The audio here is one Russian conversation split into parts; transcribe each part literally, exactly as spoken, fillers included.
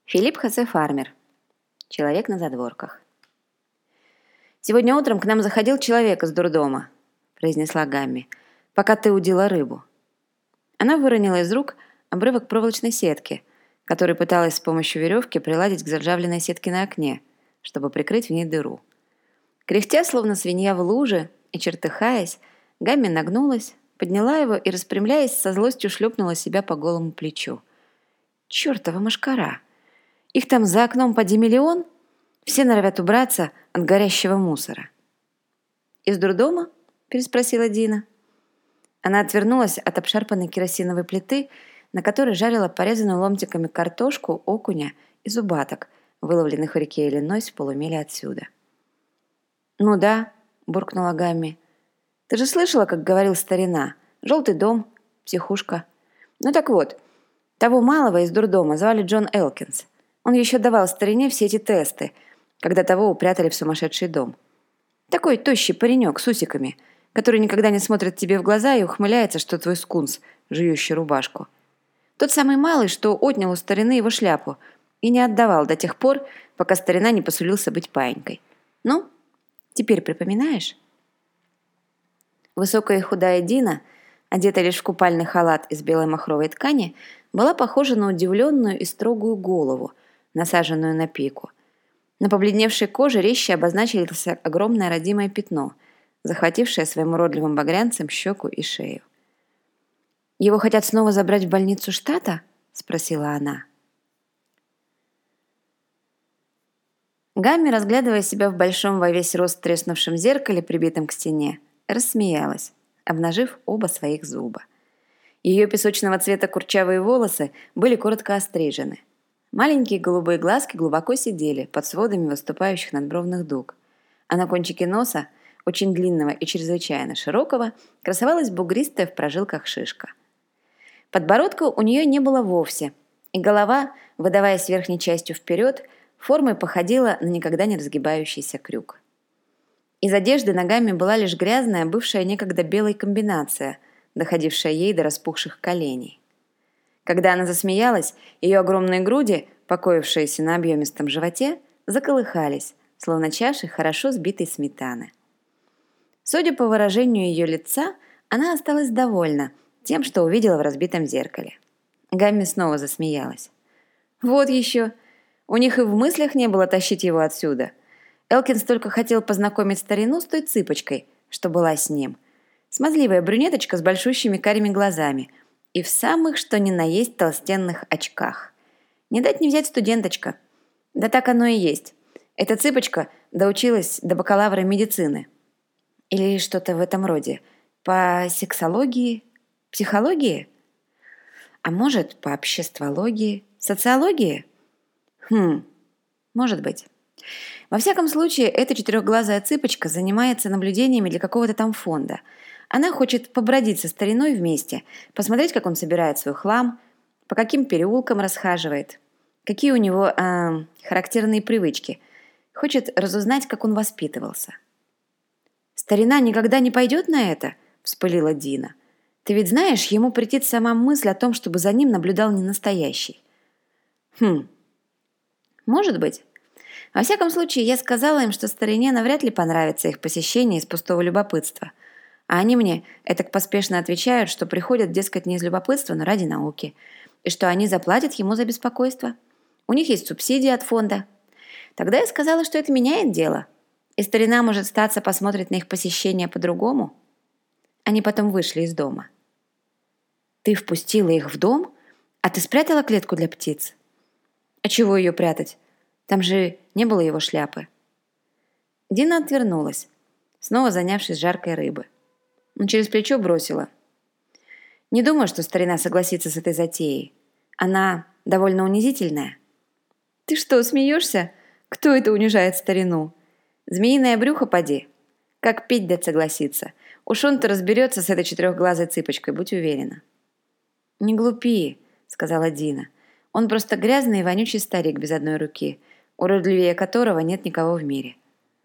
Филипп Хосе Фармер. Человек на задворках. «Сегодня утром к нам заходил человек из дурдома», — произнесла Гамми, — «пока ты удила рыбу». Она выронила из рук обрывок проволочной сетки, который пыталась с помощью веревки приладить к заржавленной сетке на окне, чтобы прикрыть в ней дыру. Кряхтя, словно свинья в луже, и чертыхаясь, Гамми нагнулась, подняла его и, распрямляясь, со злостью шлепнула себя по голому плечу. «Чертова мошкара! Их там за окном поди миллион, все норовят убраться от горящего мусора». «Из дурдома?» – переспросила Дина. Она отвернулась от обшарпанной керосиновой плиты, на которой жарила порезанную ломтиками картошку, окуня и зубаток, выловленных в реке Иллинойс в полумиле отсюда. «Ну да», – буркнула Гамми. «Ты же слышала, как говорил старина? Желтый дом, психушка. Ну так вот, того малого из дурдома звали Джон Элкинс. Он еще давал старине все эти тесты, когда того упрятали в сумасшедший дом. Такой тощий паренек с усиками, который никогда не смотрит тебе в глаза и ухмыляется, что твой скунс, жующий рубашку. Тот самый малый, что отнял у старины его шляпу и не отдавал до тех пор, пока старина не посулился быть паинькой. Ну, теперь припоминаешь?» Высокая и худая Дина, одетая лишь в купальный халат из белой махровой ткани, была похожа на удивленную и строгую голову, насаженную на пику. На побледневшей коже резче обозначилось огромное родимое пятно, захватившее своим уродливым багрянцем щеку и шею. «Его хотят снова забрать в больницу штата?» – спросила она. Гамми, разглядывая себя в большом во весь рост треснувшем зеркале, прибитом к стене, рассмеялась, обнажив оба своих зуба. Ее песочного цвета курчавые волосы были коротко острижены. Маленькие голубые глазки глубоко сидели под сводами выступающих надбровных дуг, а на кончике носа, очень длинного и чрезвычайно широкого, красовалась бугристая в прожилках шишка. Подбородка у нее не было вовсе, и голова, выдаваясь верхней частью вперед, формой походила на никогда не разгибающийся крюк. Из одежды ногами была лишь грязная, бывшая некогда белая комбинация, доходившая ей до распухших коленей. Когда она засмеялась, ее огромные груди, покоившиеся на объемистом животе, заколыхались, словно чаши хорошо сбитой сметаны. Судя по выражению ее лица, она осталась довольна тем, что увидела в разбитом зеркале. Гамми снова засмеялась. «Вот еще! У них и в мыслях не было тащить его отсюда. Элкинс только хотел познакомить старину с той цыпочкой, что была с ним. Смазливая брюнеточка с большущими карими глазами и в самых что ни на есть толстенных очках. Не дать не взять студенточка. Да так оно и есть. Эта цыпочка доучилась до бакалавра медицины. Или что-то в этом роде. По сексологии? Психологии? А может, по обществологии? Социологии? Хм, может быть. Во всяком случае, эта четырехглазая цыпочка занимается наблюдениями для какого-то там фонда. Она хочет побродить со стариной вместе, посмотреть, как он собирает свой хлам, по каким переулкам расхаживает, какие у него э, характерные привычки. Хочет разузнать, как он воспитывался. «Старина никогда не пойдет на это?» – вспылила Дина. «Ты ведь знаешь, ему претит сама мысль о том, чтобы за ним наблюдал не настоящий». «Хм, может быть. Во всяком случае, я сказала им, что старине навряд ли понравится их посещение из пустого любопытства. А они мне этак поспешно отвечают, что приходят, дескать, не из любопытства, но ради науки, и что они заплатят ему за беспокойство. У них есть субсидии от фонда. Тогда я сказала, что это меняет дело, и старина, может, статься, посмотрит на их посещение по-другому». Они потом вышли из дома. «Ты впустила их в дом? А ты спрятала клетку для птиц?» «А чего ее прятать? Там же не было его шляпы». Дина отвернулась, снова занявшись жаркой рыбы. Но через плечо бросила. «Не думаю, что старина согласится с этой затеей. Она довольно унизительная». «Ты что, смеешься? Кто это унижает старину? Змеиное брюхо поди. Как пить дать согласится. Уж он-то разберется с этой четырехглазой цыпочкой, будь уверена». «Не глупи», — сказала Дина. «Он просто грязный и вонючий старик без одной руки, уродливее которого нет никого в мире».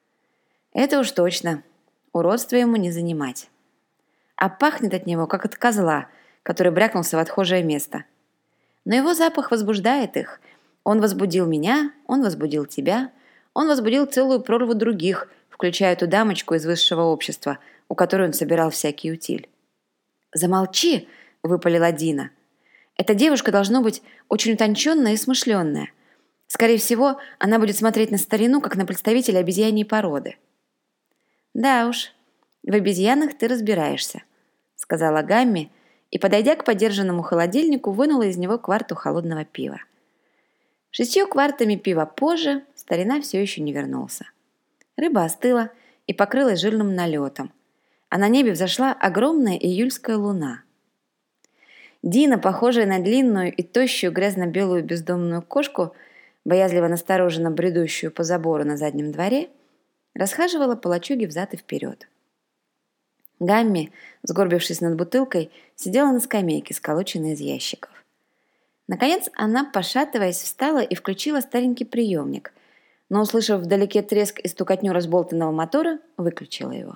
«Это уж точно. Уродство ему не занимать. А пахнет от него, как от козла, который брякнулся в отхожее место. Но его запах возбуждает их, Он возбудил меня, он возбудил тебя, он возбудил целую прорву других, включая ту дамочку из высшего общества, у которой он собирал всякий утиль. «Замолчи!» – выпалила Дина. «Эта девушка должно быть очень утонченная и смышленная. Скорее всего, она будет смотреть на старину, как на представителя обезьяньей породы». «Да уж, в обезьянах ты разбираешься», – сказала Гамми и, подойдя к подержанному холодильнику, вынула из него кварту холодного пива. Шестью квартами пива позже старина все еще не вернулся. Рыба остыла и покрылась жирным налетом, а на небе взошла огромная июльская луна. Дина, похожая на длинную и тощую грязно-белую бездомную кошку, боязливо настороженно бредущую по забору на заднем дворе, расхаживала по лачуге взад и вперед. Гамми, сгорбившись над бутылкой, сидела на скамейке, сколоченной из ящиков. Наконец она, пошатываясь, встала и включила старенький приемник, но, услышав вдалеке треск и стукотню разболтанного мотора, выключила его.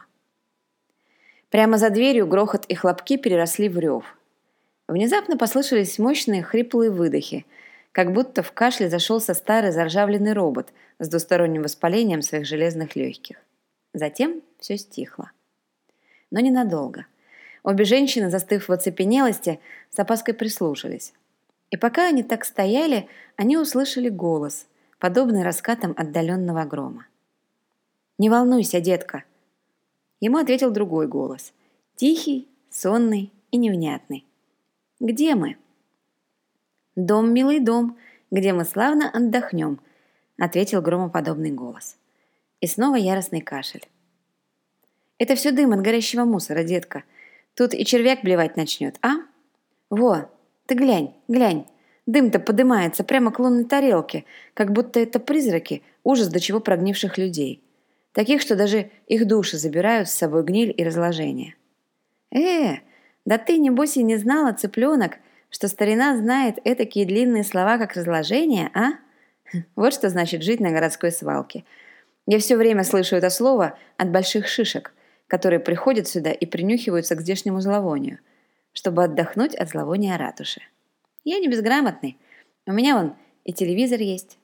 Прямо за дверью грохот и хлопки переросли в рев. Внезапно послышались мощные хриплые выдохи, как будто в кашле зашелся старый заржавленный робот с двусторонним воспалением своих железных легких. Затем все стихло. Но ненадолго. Обе женщины, застыв в оцепенелости, с опаской прислушались. И пока они так стояли, они услышали голос, подобный раскатам отдаленного грома. «Не волнуйся, детка!» Ему ответил другой голос, тихий, сонный и невнятный. «Где мы?» «Дом, милый дом, где мы славно отдохнем», ответил громоподобный голос. И снова яростный кашель. «Это все дым от горящего мусора, детка. Тут и червяк блевать начнет, а? Во, ты глянь, глянь, дым-то подымается прямо к лунной тарелке, как будто это призраки, ужас до чего прогнивших людей. Таких, что даже их души забирают с собой гниль и разложение. Э, да ты, небось, и не знала, цыпленок, что старина знает этакие длинные слова, как разложение, а? Вот что значит жить на городской свалке. Я все время слышу это слово от больших шишек, которые приходят сюда и принюхиваются к здешнему зловонию, чтобы отдохнуть от зловония ратуши. Я не безграмотный. У меня вон и телевизор есть.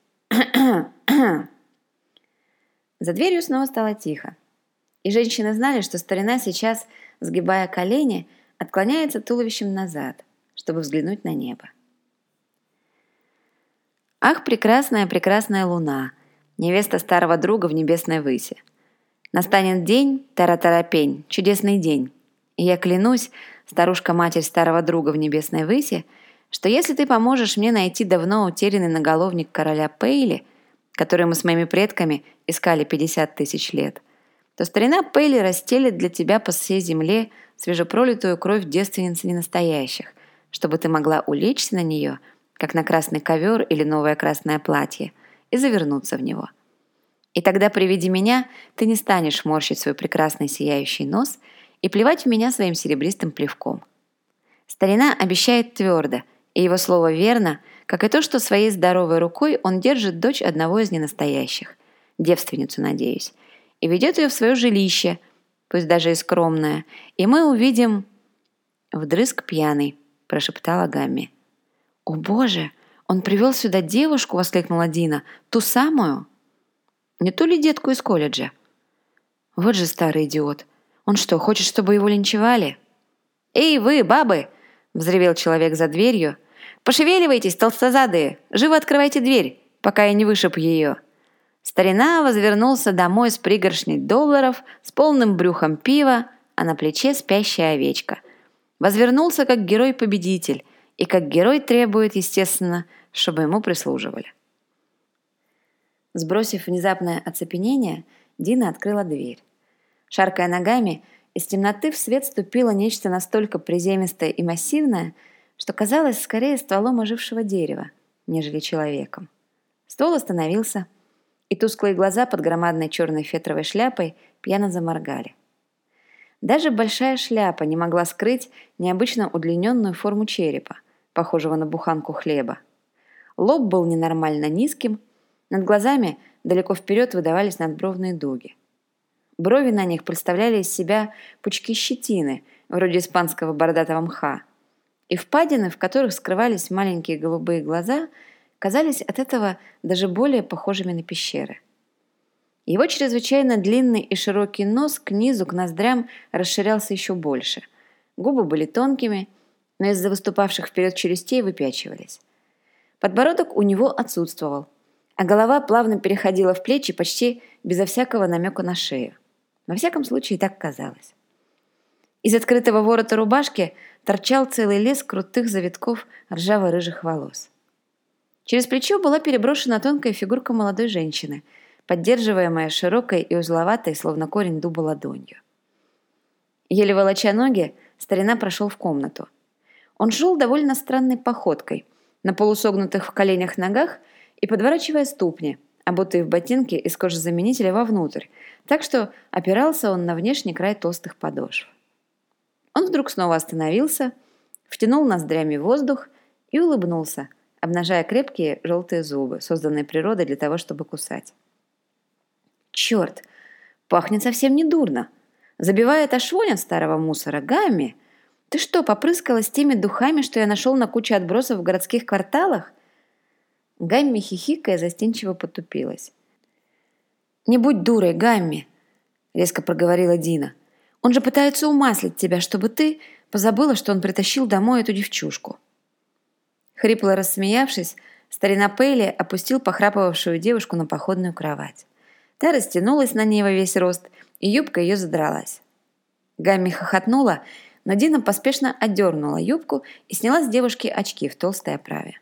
За дверью снова стало тихо. И женщины знали, что старина сейчас, сгибая колени, отклоняется туловищем назад, чтобы взглянуть на небо. Ах, прекрасная, прекрасная луна, невеста старого друга в небесной выси. Настанет день, тара-тарапень, чудесный день. И я клянусь, старушка-матерь старого друга в небесной выси, что если ты поможешь мне найти давно утерянный наголовник короля Пейли, который мы с моими предками искали пятьдесят тысяч лет, то старина Пейли расстелит для тебя по всей земле свежепролитую кровь девственниц ненастоящих, чтобы ты могла улечься на нее, как на красный ковер или новое красное платье, и завернуться в него. И тогда при виде меня ты не станешь морщить свой прекрасный сияющий нос и плевать в меня своим серебристым плевком. Старина обещает твердо, и его слово верно, как и то, что своей здоровой рукой он держит дочь одного из ненастоящих, девственницу, надеюсь, и ведет ее в свое жилище, пусть даже и скромное, и мы увидим... «Вдрызг пьяный», – прошептала Гамми. «О, Боже! Он привел сюда девушку!» – воскликнула Дина. «Ту самую?» «Не ту ли детку из колледжа?» «Вот же старый идиот! Он что, хочет, чтобы его линчевали?» «Эй, вы, бабы!» – взревел человек за дверью. «Пошевеливайтесь, толстозадые! Живо открывайте дверь, пока я не вышиб ее!» Старина возвернулся домой с пригоршней долларов, с полным брюхом пива, а на плече спящая овечка. Возвернулся как герой-победитель, и как герой требует, естественно, чтобы ему прислуживали. Сбросив внезапное оцепенение, Дина открыла дверь. Шаркая ногами, из темноты в свет ступило нечто настолько приземистое и массивное, что казалось скорее стволом ожившего дерева, нежели человеком. Ствол остановился, и тусклые глаза под громадной черной фетровой шляпой пьяно заморгали. Даже большая шляпа не могла скрыть необычно удлиненную форму черепа, похожего на буханку хлеба. Лоб был ненормально низким, над глазами далеко вперед выдавались надбровные дуги. Брови на них представляли из себя пучки щетины, вроде испанского бородатого мха, и впадины, в которых скрывались маленькие голубые глаза, казались от этого даже более похожими на пещеры. Его чрезвычайно длинный и широкий нос к низу, к ноздрям расширялся еще больше. Губы были тонкими, но из-за выступавших вперед челюстей выпячивались. Подбородок у него отсутствовал, а голова плавно переходила в плечи почти безо всякого намека на шею. Во всяком случае, так казалось. Из открытого ворота рубашки торчал целый лес крутых завитков ржаво-рыжих волос. Через плечо была переброшена тонкая фигурка молодой женщины, поддерживаемая широкой и узловатой, словно корень дуба, ладонью. Еле волоча ноги, старина прошел в комнату. Он шел довольно странной походкой, на полусогнутых в коленях ногах и подворачивая ступни, обутые в ботинки из кожезаменителя вовнутрь, так что опирался он на внешний край толстых подошв. Он вдруг снова остановился, втянул ноздрями воздух и улыбнулся, обнажая крепкие желтые зубы, созданные природой для того, чтобы кусать. «Черт! Пахнет совсем недурно! Забивает ошвонь от старого мусора. Гамми! Ты что, попрыскалась теми духами, что я нашел на куче отбросов в городских кварталах?» Гамми, хихикая, застенчиво потупилась. «Не будь дурой, Гамми!» — резко проговорила Дина. «Он же пытается умаслить тебя, чтобы ты позабыла, что он притащил домой эту девчушку». Хрипло рассмеявшись, старина Пейли опустил похрапывавшую девушку на походную кровать. Та растянулась на ней во весь рост, и юбка ее задралась. Гамми хохотнула, но Дина поспешно отдернула юбку и сняла с девушки очки в толстой оправе.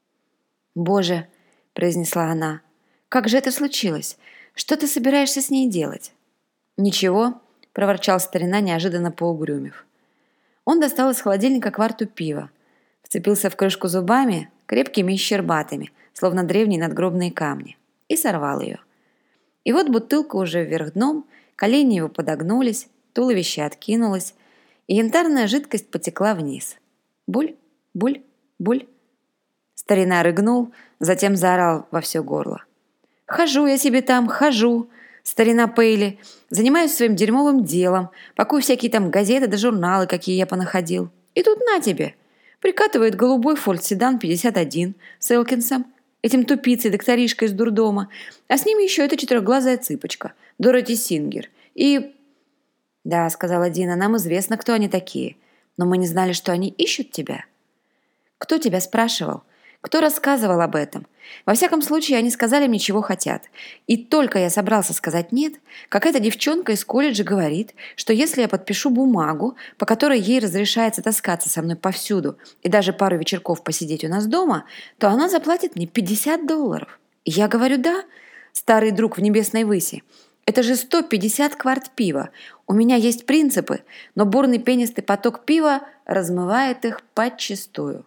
«Боже!» – произнесла она. «Как же это случилось? Что ты собираешься с ней делать?» «Ничего», – проворчал старина, неожиданно поугрюмив. Он достал из холодильника кварту пива, вцепился в крышку зубами, крепкими и щербатыми, словно древние надгробные камни, и сорвал ее. И вот бутылка уже вверх дном, колени его подогнулись, туловище откинулось, и янтарная жидкость потекла вниз. Буль, буль, буль. Старина рыгнул, затем заорал во все горло. «Хожу я себе там, хожу, старина Пейли, занимаюсь своим дерьмовым делом, пакую всякие там газеты да журналы, какие я понаходил. И тут на тебе!» Прикатывает голубой форд-седан пятьдесят один с Элкинсом, этим тупицей, докторишкой из дурдома, а с ним еще эта четырехглазая цыпочка, Дороти Сингер. И... «Да», — сказала Дина, — «нам известно, кто они такие, но мы не знали, что они ищут тебя». «Кто тебя спрашивал? Кто рассказывал об этом? Во всяком случае, они сказали мне, чего хотят. И только я собрался сказать «нет», как эта девчонка из колледжа говорит, что если я подпишу бумагу, по которой ей разрешается таскаться со мной повсюду и даже пару вечерков посидеть у нас дома, то она заплатит мне пятьдесят долларов. И я говорю «да», старый друг в небесной выси. Это же сто пятьдесят кварт пива. У меня есть принципы, но бурный пенистый поток пива размывает их подчистую.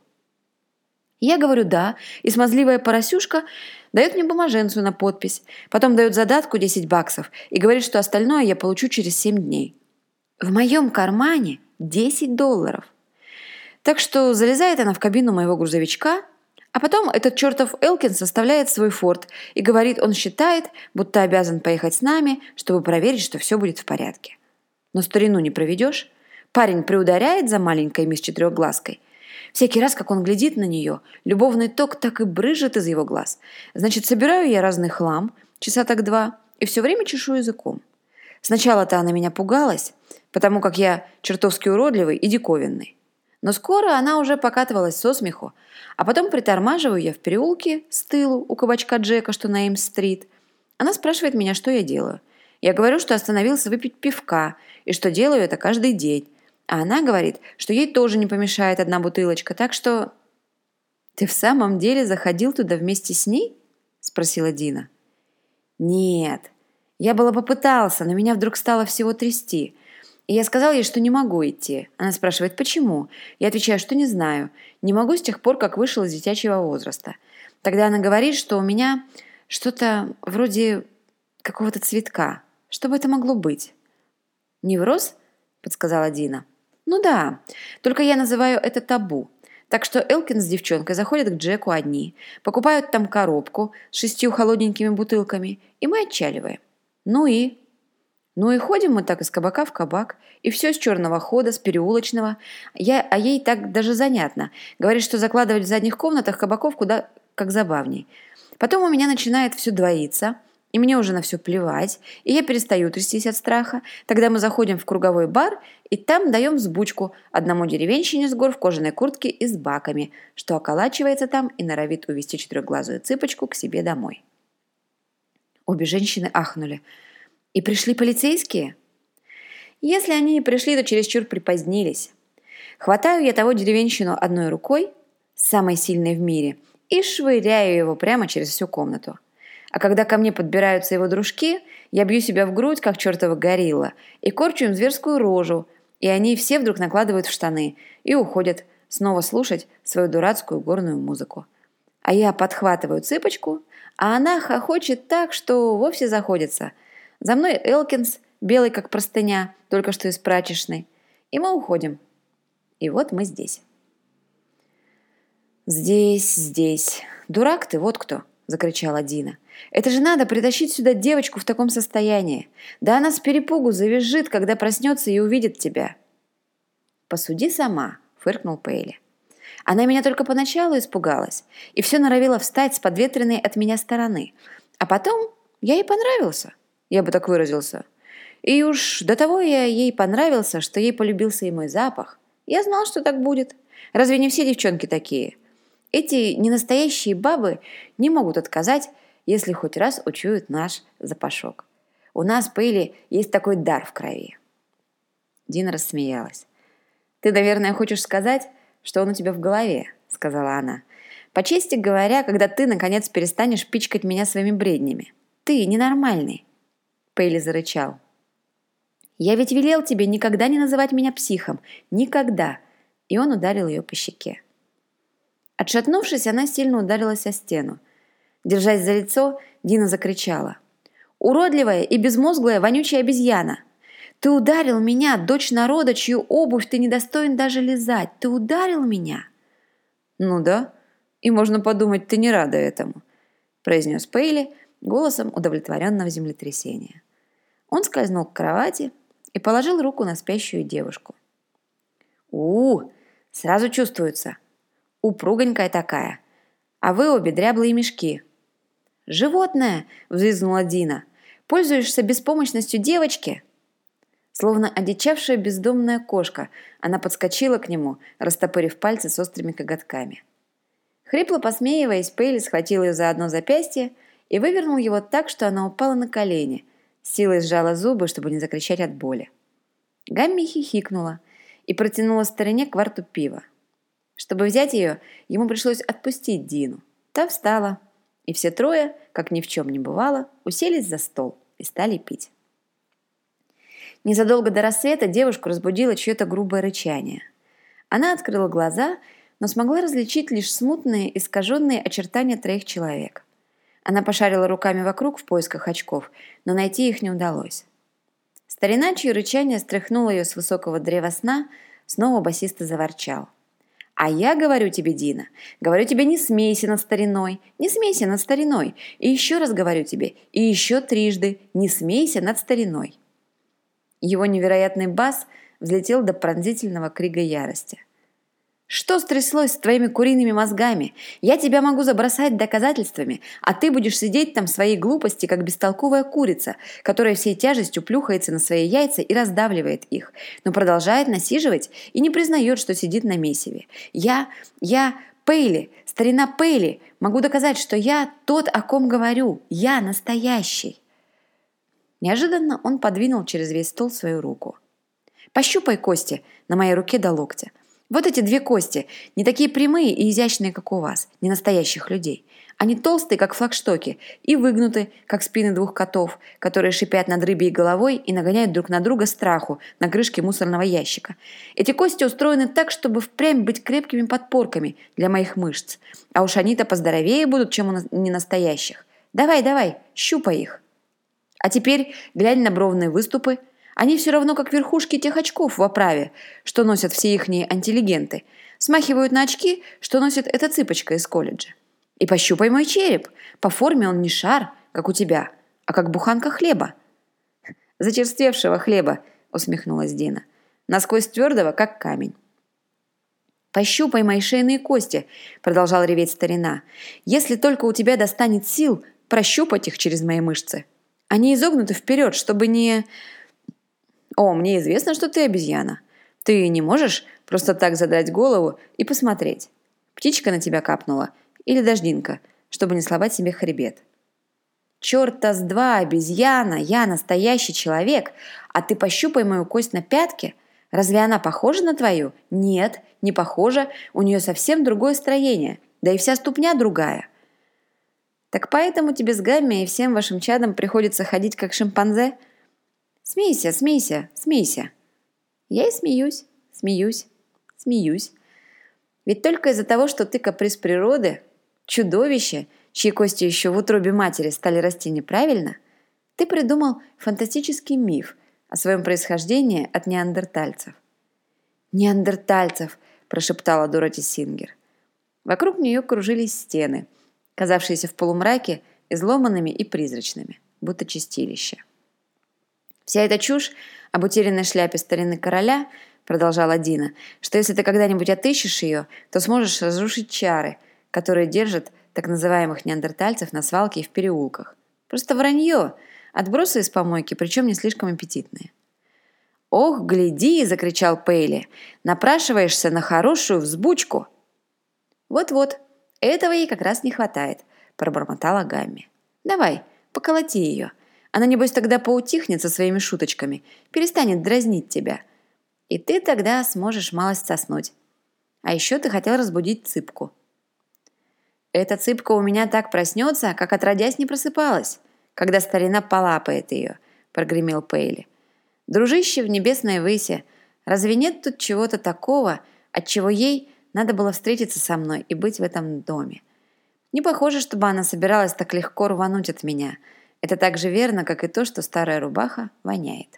Я говорю «да», и смазливая поросюшка дает мне бумаженцию на подпись, потом дает задатку десять баксов и говорит, что остальное я получу через семь дней. В моем кармане десять долларов. Так что залезает она в кабину моего грузовичка, а потом этот чертов Элкинс составляет свой форт и говорит, он считает, будто обязан поехать с нами, чтобы проверить, что все будет в порядке. Но старину не проведешь. Парень приударяет за маленькой мисс Четырехглазкой. Всякий раз, как он глядит на нее, любовный ток так и брызжет из его глаз. Значит, собираю я разный хлам, часа так два, и все время чешу языком. Сначала-то она меня пугалась, потому как я чертовски уродливый и диковинный. Но скоро она уже покатывалась со смеху, а потом притормаживаю я в переулке с тылу у кабачка Джека, что на Эймс-стрит. Она спрашивает меня, что я делаю. Я говорю, что остановился выпить пивка, и что делаю это каждый день. А она говорит, что ей тоже не помешает одна бутылочка, так что... «Ты в самом деле заходил туда вместе с ней?» – спросила Дина. «Нет. Я было попытался, но меня вдруг стало всего трясти. И я сказал ей, что не могу идти. Она спрашивает, почему? Я отвечаю, что не знаю. Не могу с тех пор, как вышел из детячего возраста. Тогда она говорит, что у меня что-то вроде какого-то цветка. Что бы это могло быть?» «Невроз?» – подсказала Дина. «Ну да, только я называю это табу. Так что Элкин с девчонкой заходят к Джеку одни, покупают там коробку с шестью холодненькими бутылками, и мы отчаливаем. Ну и... Ну и ходим мы так из кабака в кабак, и все с черного хода, с переулочного. Я, а ей так даже занятно. Говорит, что закладывать в задних комнатах кабаков куда как забавней. Потом у меня начинает все двоиться, и мне уже на все плевать, и я перестаю трястись от страха. Тогда мы заходим в круговой бар, и там даем взбучку одному деревенщине с гор в кожаной куртке и с баками, что околачивается там и норовит увести четырехглазую цыпочку к себе домой. Обе женщины ахнули. «И пришли полицейские?» «Если они и пришли, то чересчур припозднились. Хватаю я того деревенщину одной рукой, самой сильной в мире, и швыряю его прямо через всю комнату. А когда ко мне подбираются его дружки, я бью себя в грудь, как чертова горилла, и корчу им зверскую рожу, и они все вдруг накладывают в штаны и уходят снова слушать свою дурацкую горную музыку. А я подхватываю цыпочку, а она хохочет так, что вовсе заходится. За мной Элкинс, белый как простыня, только что из прачечной, и мы уходим. И вот мы здесь». «Здесь, здесь. Дурак ты, вот кто!» – закричала Дина. «Это же надо притащить сюда девочку в таком состоянии. Да она с перепугу завизжит, когда проснется и увидит тебя». «Посуди сама», – фыркнул Пейли. «Она меня только поначалу испугалась и все норовила встать с подветренной от меня стороны. А потом я ей понравился, я бы так выразился. И уж до того я ей понравился, что ей полюбился и мой запах. Я знал, что так будет. Разве не все девчонки такие? Эти ненастоящие бабы не могут отказать, если хоть раз учуют наш запашок. У нас, Пейли, есть такой дар в крови». Дина рассмеялась. «Ты, наверное, хочешь сказать, что он у тебя в голове», — сказала она. «По чести говоря, когда ты, наконец, перестанешь пичкать меня своими бреднями. Ты ненормальный». Пейли зарычал. «Я ведь велел тебе никогда не называть меня психом. Никогда!» И он ударил ее по щеке. Отшатнувшись, она сильно ударилась о стену. Держась за лицо, Дина закричала. «Уродливая и безмозглая вонючая обезьяна! Ты ударил меня, дочь народа, чью обувь ты недостоин даже лизать! Ты ударил меня!» «Ну да, и можно подумать, ты не рада этому», произнес Пейли голосом удовлетворенного землетрясения. Он скользнул к кровати и положил руку на спящую девушку. у сразу чувствуется. Упругонькая такая. А вы обе дряблые мешки». «Животное!» – взвизгнула Дина. «Пользуешься беспомощностью девочки?» Словно одичавшая бездомная кошка, она подскочила к нему, растопырив пальцы с острыми коготками. Хрипло посмеиваясь, Пейли схватил ее за одно запястье и вывернул его так, что она упала на колени, с силой сжала зубы, чтобы не закричать от боли. Гамми хихикнула и протянула старине кварту пива. Чтобы взять ее, ему пришлось отпустить Дину. Та встала, и все трое, как ни в чем не бывало, уселись за стол и стали пить. Незадолго до рассвета девушку разбудило чье-то грубое рычание. Она открыла глаза, но смогла различить лишь смутные, искаженные очертания троих человек. Она пошарила руками вокруг в поисках очков, но найти их не удалось. Старина, чье рычание стряхнуло ее с высокого древа сна, снова басисто заворчал. «А я говорю тебе, Дина, говорю тебе, не смейся над стариной, не смейся над стариной. И еще раз говорю тебе, и еще трижды, не смейся над стариной». Его невероятный бас взлетел до пронзительного крика ярости. «Что стряслось с твоими куриными мозгами? Я тебя могу забросать доказательствами, а ты будешь сидеть там в своей глупости, как бестолковая курица, которая всей тяжестью плюхается на свои яйца и раздавливает их, но продолжает насиживать и не признает, что сидит на месиве. Я, я, Пейли, старина Пейли, могу доказать, что я тот, о ком говорю. Я настоящий». Неожиданно он подвинул через весь стол свою руку. «Пощупай кости на моей руке до локтя. Вот эти две кости, не такие прямые и изящные, как у вас, не настоящих людей. Они толстые, как флагштоки, и выгнуты, как спины двух котов, которые шипят над рыбьей головой и нагоняют друг на друга страху на крышке мусорного ящика. Эти кости устроены так, чтобы впрямь быть крепкими подпорками для моих мышц. А уж они-то поздоровее будут, чем у ненастоящих. Давай, давай, щупай их. А теперь глянь на бровные выступы. Они все равно как верхушки тех очков в оправе, что носят все ихние антилегенты. Смахивают на очки, что носит эта цыпочка из колледжа. И пощупай мой череп. По форме он не шар, как у тебя, а как буханка хлеба». «Зачерствевшего хлеба», — усмехнулась Дина. «Насквозь твердого, как камень». «Пощупай мои шейные кости», — продолжал реветь старина. «Если только у тебя достанет сил прощупать их через мои мышцы. Они изогнуты вперед, чтобы не...» «О, мне известно, что ты обезьяна. Ты не можешь просто так задрать голову и посмотреть, птичка на тебя капнула или дождинка, чтобы не сломать себе хребет». «Черта с два, обезьяна, я настоящий человек, а ты пощупай мою кость на пятке. Разве она похожа на твою? Нет, не похожа, у нее совсем другое строение, да и вся ступня другая». «Так поэтому тебе с Гамми и всем вашим чадом приходится ходить как шимпанзе? Смейся, смейся, смейся». Я и смеюсь, смеюсь, смеюсь. Ведь только из-за того, что ты каприз природы, чудовище, чьи кости еще в утробе матери стали расти неправильно, ты придумал фантастический миф о своем происхождении от неандертальцев. «Неандертальцев!» – прошептала Дороти Сингер. Вокруг нее кружились стены, казавшиеся в полумраке изломанными и призрачными, будто чистилище. «Вся эта чушь об утерянной шляпе старины короля, — продолжала Дина, — что если ты когда-нибудь отыщешь ее, то сможешь разрушить чары, которые держат так называемых неандертальцев на свалке и в переулках. Просто вранье, отбросы из помойки, причем не слишком аппетитные». «Ох, гляди!» — закричал Пейли. «Напрашиваешься на хорошую взбучку!» «Вот-вот, этого ей как раз не хватает», — пробормотала Гамми. «Давай, поколоти ее. Она, небось, тогда поутихнет со своими шуточками, перестанет дразнить тебя. И ты тогда сможешь малость соснуть. А еще ты хотел разбудить Цыпку». «Эта Цыпка у меня так проснется, как отродясь не просыпалась, когда старина полапает ее», — прогремел Пейли. «Дружище в небесной выси, разве нет тут чего-то такого, от чего ей надо было встретиться со мной и быть в этом доме? Не похоже, чтобы она собиралась так легко рвануть от меня. Это так же верно, как и то, что старая рубаха воняет».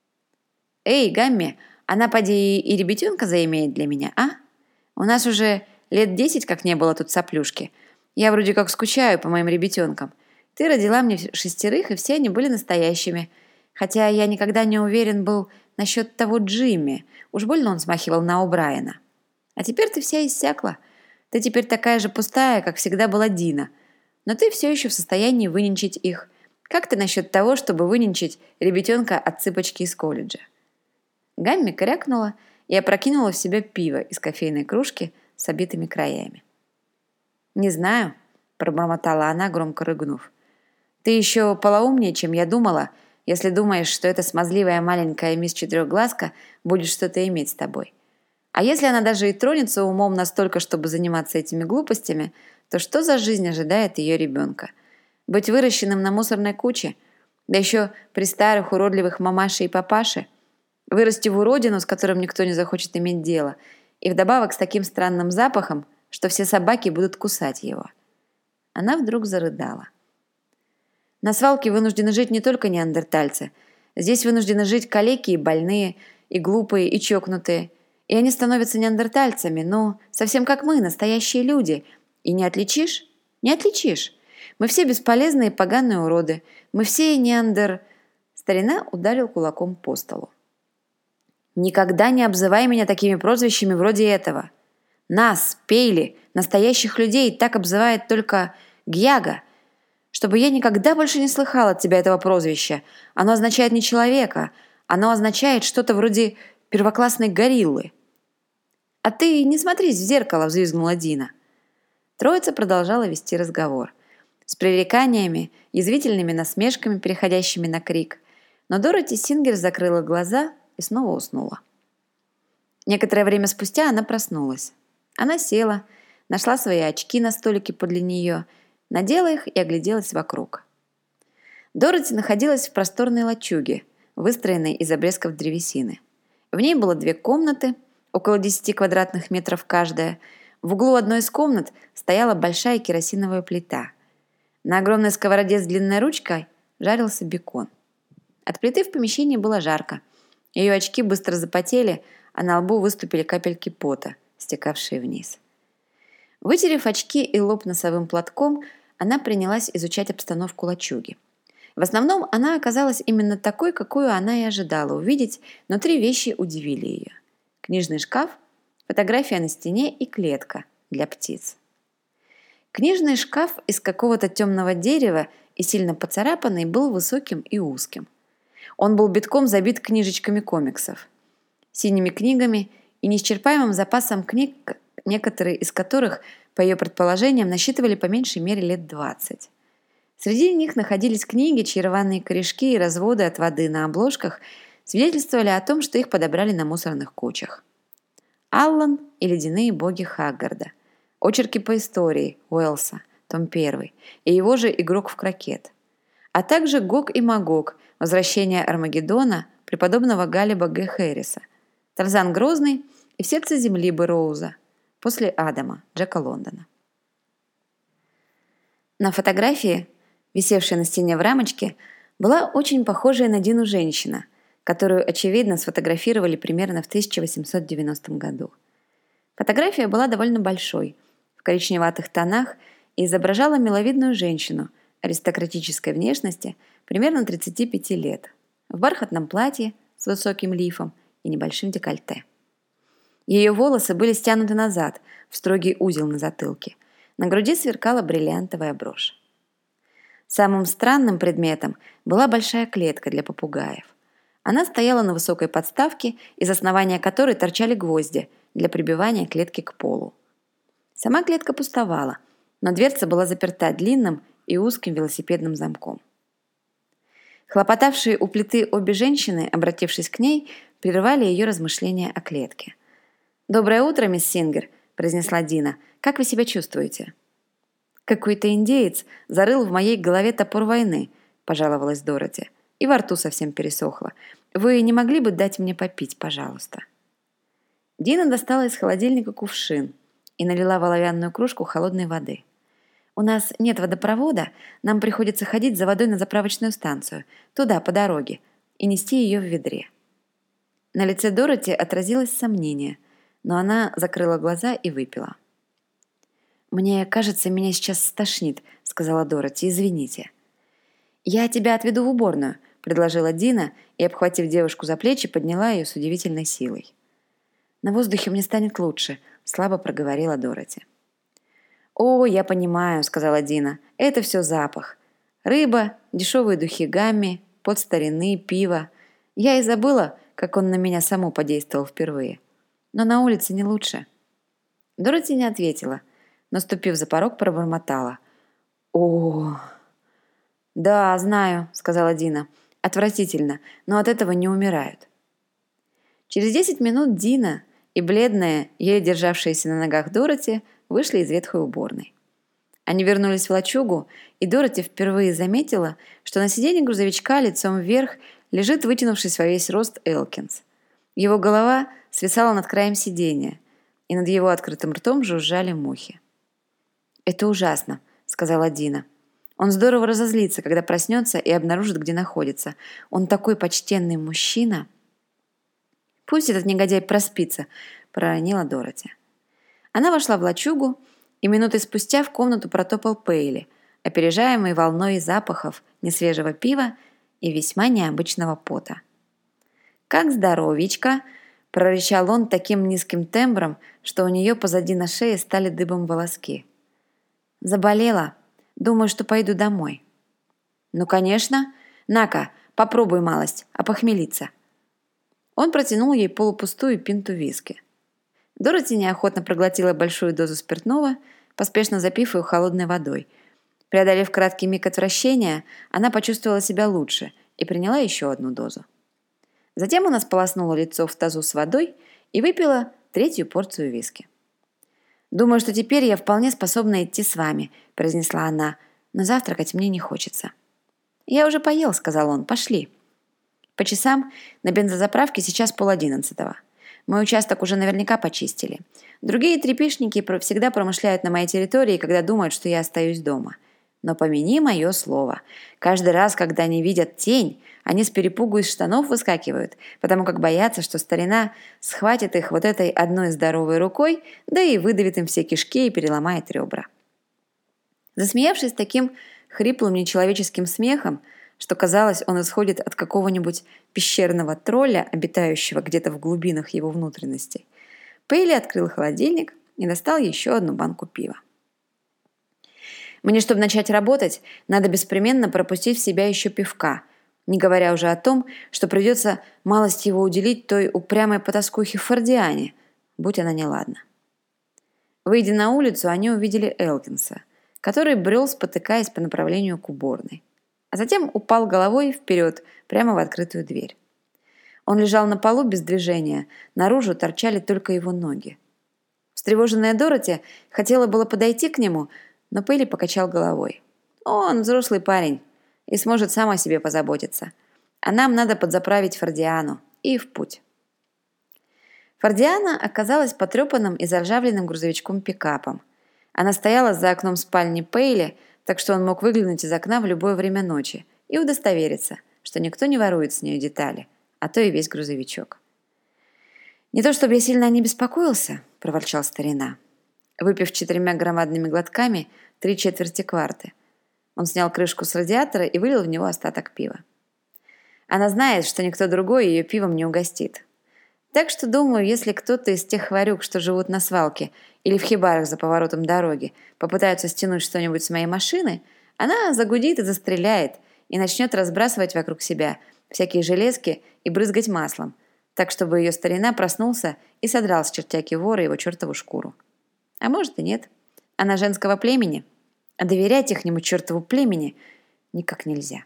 «Эй, Гамми, она поди и ребятенка заимеет для меня, а? У нас уже лет десять как не было тут соплюшки. Я вроде как скучаю по моим ребятенкам. Ты родила мне шестерых, и все они были настоящими. Хотя я никогда не уверен был насчет того Джимми. Уж больно он смахивал на О'Брайена. А теперь ты вся иссякла. Ты теперь такая же пустая, как всегда была Дина. Но ты все еще в состоянии выненчить их. Как ты насчет того, чтобы выненчить ребятенка от Цыпочки из колледжа?» Гамми крякнула и опрокинула в себя пиво из кофейной кружки с обитыми краями. «Не знаю», — пробормотала она, громко рыгнув. «Ты еще полоумнее, чем я думала, если думаешь, что эта смазливая маленькая мисс Четырехглазка будет что-то иметь с тобой. А если она даже и тронется умом настолько, чтобы заниматься этими глупостями, то что за жизнь ожидает ее ребенка? Быть выращенным на мусорной куче? Да еще при старых уродливых мамаше и папаше? Вырасти в уродину, с которым никто не захочет иметь дело, и вдобавок с таким странным запахом, что все собаки будут кусать его». Она вдруг зарыдала. «На свалке вынуждены жить не только неандертальцы. Здесь вынуждены жить калеки и больные, и глупые, и чокнутые. И они становятся неандертальцами, ну, совсем как мы, настоящие люди. И не отличишь? Не отличишь. Мы все бесполезные поганые уроды. Мы все неандер...» Старина ударил кулаком по столу. «Никогда не обзывай меня такими прозвищами вроде этого. Нас, Пейли, настоящих людей, так обзывает только Гьяга. Чтобы я никогда больше не слыхал от тебя этого прозвища. Оно означает не человека. Оно означает что-то вроде первоклассной гориллы». «А ты не смотрись в зеркало», — взвизгнула Дина. Троица продолжала вести разговор. С пререканиями, язвительными насмешками, переходящими на крик. Но Дороти Сингер закрыла глаза и снова уснула. Некоторое время спустя она проснулась. Она села, нашла свои очки на столике подле нее, надела их и огляделась вокруг. Дороти находилась в просторной лачуге, выстроенной из обрезков древесины. В ней было две комнаты, около десяти квадратных метров каждая. В углу одной из комнат стояла большая керосиновая плита. На огромной сковороде с длинной ручкой жарился бекон. От плиты в помещении было жарко. Ее очки быстро запотели, а на лбу выступили капельки пота, стекавшие вниз. Вытерев очки и лоб носовым платком, она принялась изучать обстановку лачуги. В основном она оказалась именно такой, какую она и ожидала увидеть, но три вещи удивили ее. Книжный шкаф, фотография на стене и клетка для птиц. Книжный шкаф из какого-то темного дерева и сильно поцарапанный был высоким и узким. Он был битком забит книжечками комиксов, синими книгами и неисчерпаемым запасом книг, некоторые из которых, по ее предположениям, насчитывали по меньшей мере лет двадцать. Среди них находились книги, чьи рваные корешки и разводы от воды на обложках свидетельствовали о том, что их подобрали на мусорных кучах. Аллан и ледяные боги Хаггарда, очерки по истории Уэллса, том первый, и его же «Игрок в крокет», а также «Гог и Магог», «Возвращение Армагеддона» преподобного Галлиба Г. Хэрриса, «Тарзан Грозный» и «В сердце земли» Бэрроуза, «После Адама» Джека Лондона. На фотографии, висевшей на стене в рамочке, была очень похожая на Дину женщина, которую, очевидно, сфотографировали примерно в тысяча восемьсот девяностом году. Фотография была довольно большой, в коричневатых тонах и изображала миловидную женщину аристократической внешности примерно тридцати пяти лет, в бархатном платье с высоким лифом и небольшим декольте. Ее волосы были стянуты назад, в строгий узел на затылке. На груди сверкала бриллиантовая брошь. Самым странным предметом была большая клетка для попугаев. Она стояла на высокой подставке, из основания которой торчали гвозди для прибивания клетки к полу. Сама клетка пустовала, но дверца была заперта длинным и узким велосипедным замком. Хлопотавшие у плиты обе женщины, обратившись к ней, прервали ее размышления о клетке. «Доброе утро, мисс Сингер», – произнесла Дина. «Как вы себя чувствуете?» «Какой-то индеец зарыл в моей голове топор войны», – пожаловалась Дороти. «И во рту совсем пересохло. Вы не могли бы дать мне попить, пожалуйста?» Дина достала из холодильника кувшин и налила в оловянную кружку холодной воды. «У нас нет водопровода, нам приходится ходить за водой на заправочную станцию, туда, по дороге, и нести ее в ведре». На лице Дороти отразилось сомнение, но она закрыла глаза и выпила. «Мне кажется, меня сейчас стошнит», — сказала Дороти. «Извините». «Я тебя отведу в уборную», — предложила Дина и, обхватив девушку за плечи, подняла ее с удивительной силой. «На воздухе мне станет лучше», — слабо проговорила Дороти. «О, я понимаю», — сказала Дина. «Это все запах. Рыба, дешевые духи Гамми, пот старины, пиво. Я и забыла, как он на меня саму подействовал впервые. Но на улице не лучше». Дороти не ответила, но, ступив за порог, пробормотала. «О, да, знаю», — сказала Дина. «Отвратительно, но от этого не умирают». Через десять минут Дина и бледная, еле державшаяся на ногах Дороти вышли из ветхой уборной. Они вернулись в лачугу, и Дороти впервые заметила, что на сиденье грузовичка лицом вверх лежит, вытянувшись во весь рост, Элкинс. Его голова свисала над краем сиденья, и над его открытым ртом жужжали мухи. «Это ужасно», — сказала Дина. «Он здорово разозлится, когда проснется и обнаружит, где находится. Он такой почтенный мужчина». «Пусть этот негодяй проспится», — проронила Дороти. Она вошла в лачугу, и минутой спустя в комнату протопал Пейли, опережаемый волной запахов несвежего пива и весьма необычного пота. «Как здоровичка!» – прорычал он таким низким тембром, что у нее позади на шее стали дыбом волоски. «Заболела. Думаю, что пойду домой». «Ну, конечно. На-ка, попробуй малость, опохмелиться». Он протянул ей полупустую пинту виски. Дороти неохотно проглотила большую дозу спиртного, поспешно запив ее холодной водой. Преодолев краткий миг отвращения, она почувствовала себя лучше и приняла еще одну дозу. Затем она сполоснула лицо в тазу с водой и выпила третью порцию виски. «Думаю, что теперь я вполне способна идти с вами», – произнесла она, – «но завтракать мне не хочется». «Я уже поел», – сказал он, – «пошли». По часам на бензозаправке сейчас полодиннадцатого. Мой участок уже наверняка почистили. Другие трепишники всегда промышляют на моей территории, когда думают, что я остаюсь дома. Но помяни мое слово. Каждый раз, когда они видят тень, они с перепугу из штанов выскакивают, потому как боятся, что старина схватит их вот этой одной здоровой рукой, да и выдавит им все кишки и переломает ребра. Засмеявшись таким хриплым нечеловеческим смехом, что казалось, он исходит от какого-нибудь пещерного тролля, обитающего где-то в глубинах его внутренностей, Пейли открыл холодильник и достал еще одну банку пива. «Мне, чтобы начать работать, надо беспременно пропустить в себя еще пивка, не говоря уже о том, что придется малость его уделить той упрямой потаскухе Фордиане, будь она неладна». Выйдя на улицу, они увидели Элкинса, который брел, спотыкаясь по направлению к уборной, а затем упал головой вперед прямо в открытую дверь. Он лежал на полу без движения, наружу торчали только его ноги. Встревоженная Дороти хотела было подойти к нему, но Пейли покачал головой. «Он взрослый парень и сможет сам о себе позаботиться. А нам надо подзаправить Фордиану и в путь». Фордиана оказалась потрепанным и заржавленным грузовичком-пикапом. Она стояла за окном спальни Пейли, так что он мог выглянуть из окна в любое время ночи и удостовериться, что никто не ворует с нее детали, а то и весь грузовичок. «Не то чтобы я сильно о ней беспокоился», – проворчал старина, выпив четырьмя громадными глотками три четверти кварты. Он снял крышку с радиатора и вылил в него остаток пива. «Она знает, что никто другой ее пивом не угостит. Так что, думаю, если кто-то из тех хворюк, что живут на свалке или в хибарах за поворотом дороги, попытаются стянуть что-нибудь с моей машины, она загудит и застреляет и начнет разбрасывать вокруг себя всякие железки и брызгать маслом, так, чтобы ее старина проснулся и содрал с чертяки вора его чертову шкуру. А может и нет. Она женского племени, а доверять ихнему чертову племени никак нельзя».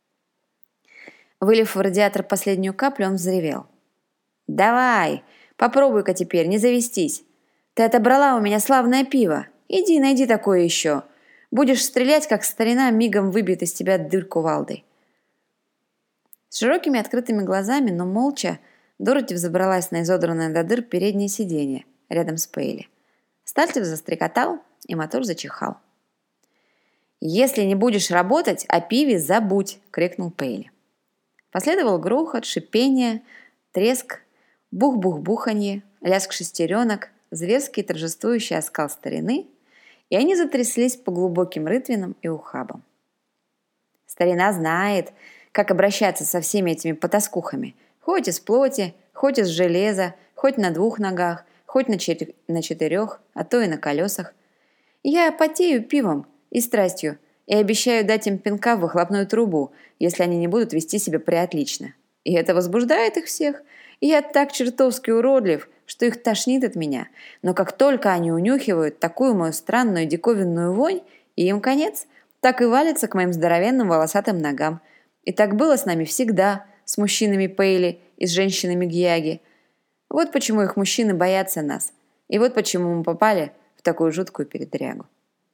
Вылив в радиатор последнюю каплю, он взревел. «Давай, попробуй-ка теперь, не завестись. Ты отобрала у меня славное пиво. Иди, найди такое еще. Будешь стрелять, как старина мигом выбьет из тебя дырку кувалдой». С широкими открытыми глазами, но молча, Дороти взобралась на изодранное до дыр переднее сиденье рядом с Пейли. Стартер застрекотал, и мотор зачихал. «Если не будешь работать, о пиве забудь!» — крикнул Пейли. Последовал грохот, шипение, треск, бух-бух-буханье, лязг шестеренок, зверский торжествующий оскал старины, и они затряслись по глубоким рытвинам и ухабам. Старина знает, как обращаться со всеми этими потаскухами, хоть из плоти, хоть из железа, хоть на двух ногах, хоть на, чет- на четырех, а то и на колесах. Я потею пивом и страстью и обещаю дать им пинка в выхлопную трубу, если они не будут вести себя приотлично. И это возбуждает их всех. И я так чертовски уродлив, что их тошнит от меня. Но как только они унюхивают такую мою странную диковинную вонь, и им конец, так и валятся к моим здоровенным волосатым ногам. И так было с нами всегда, с мужчинами Пейли и с женщинами Гьяги. Вот почему их мужчины боятся нас. И вот почему мы попали в такую жуткую передрягу».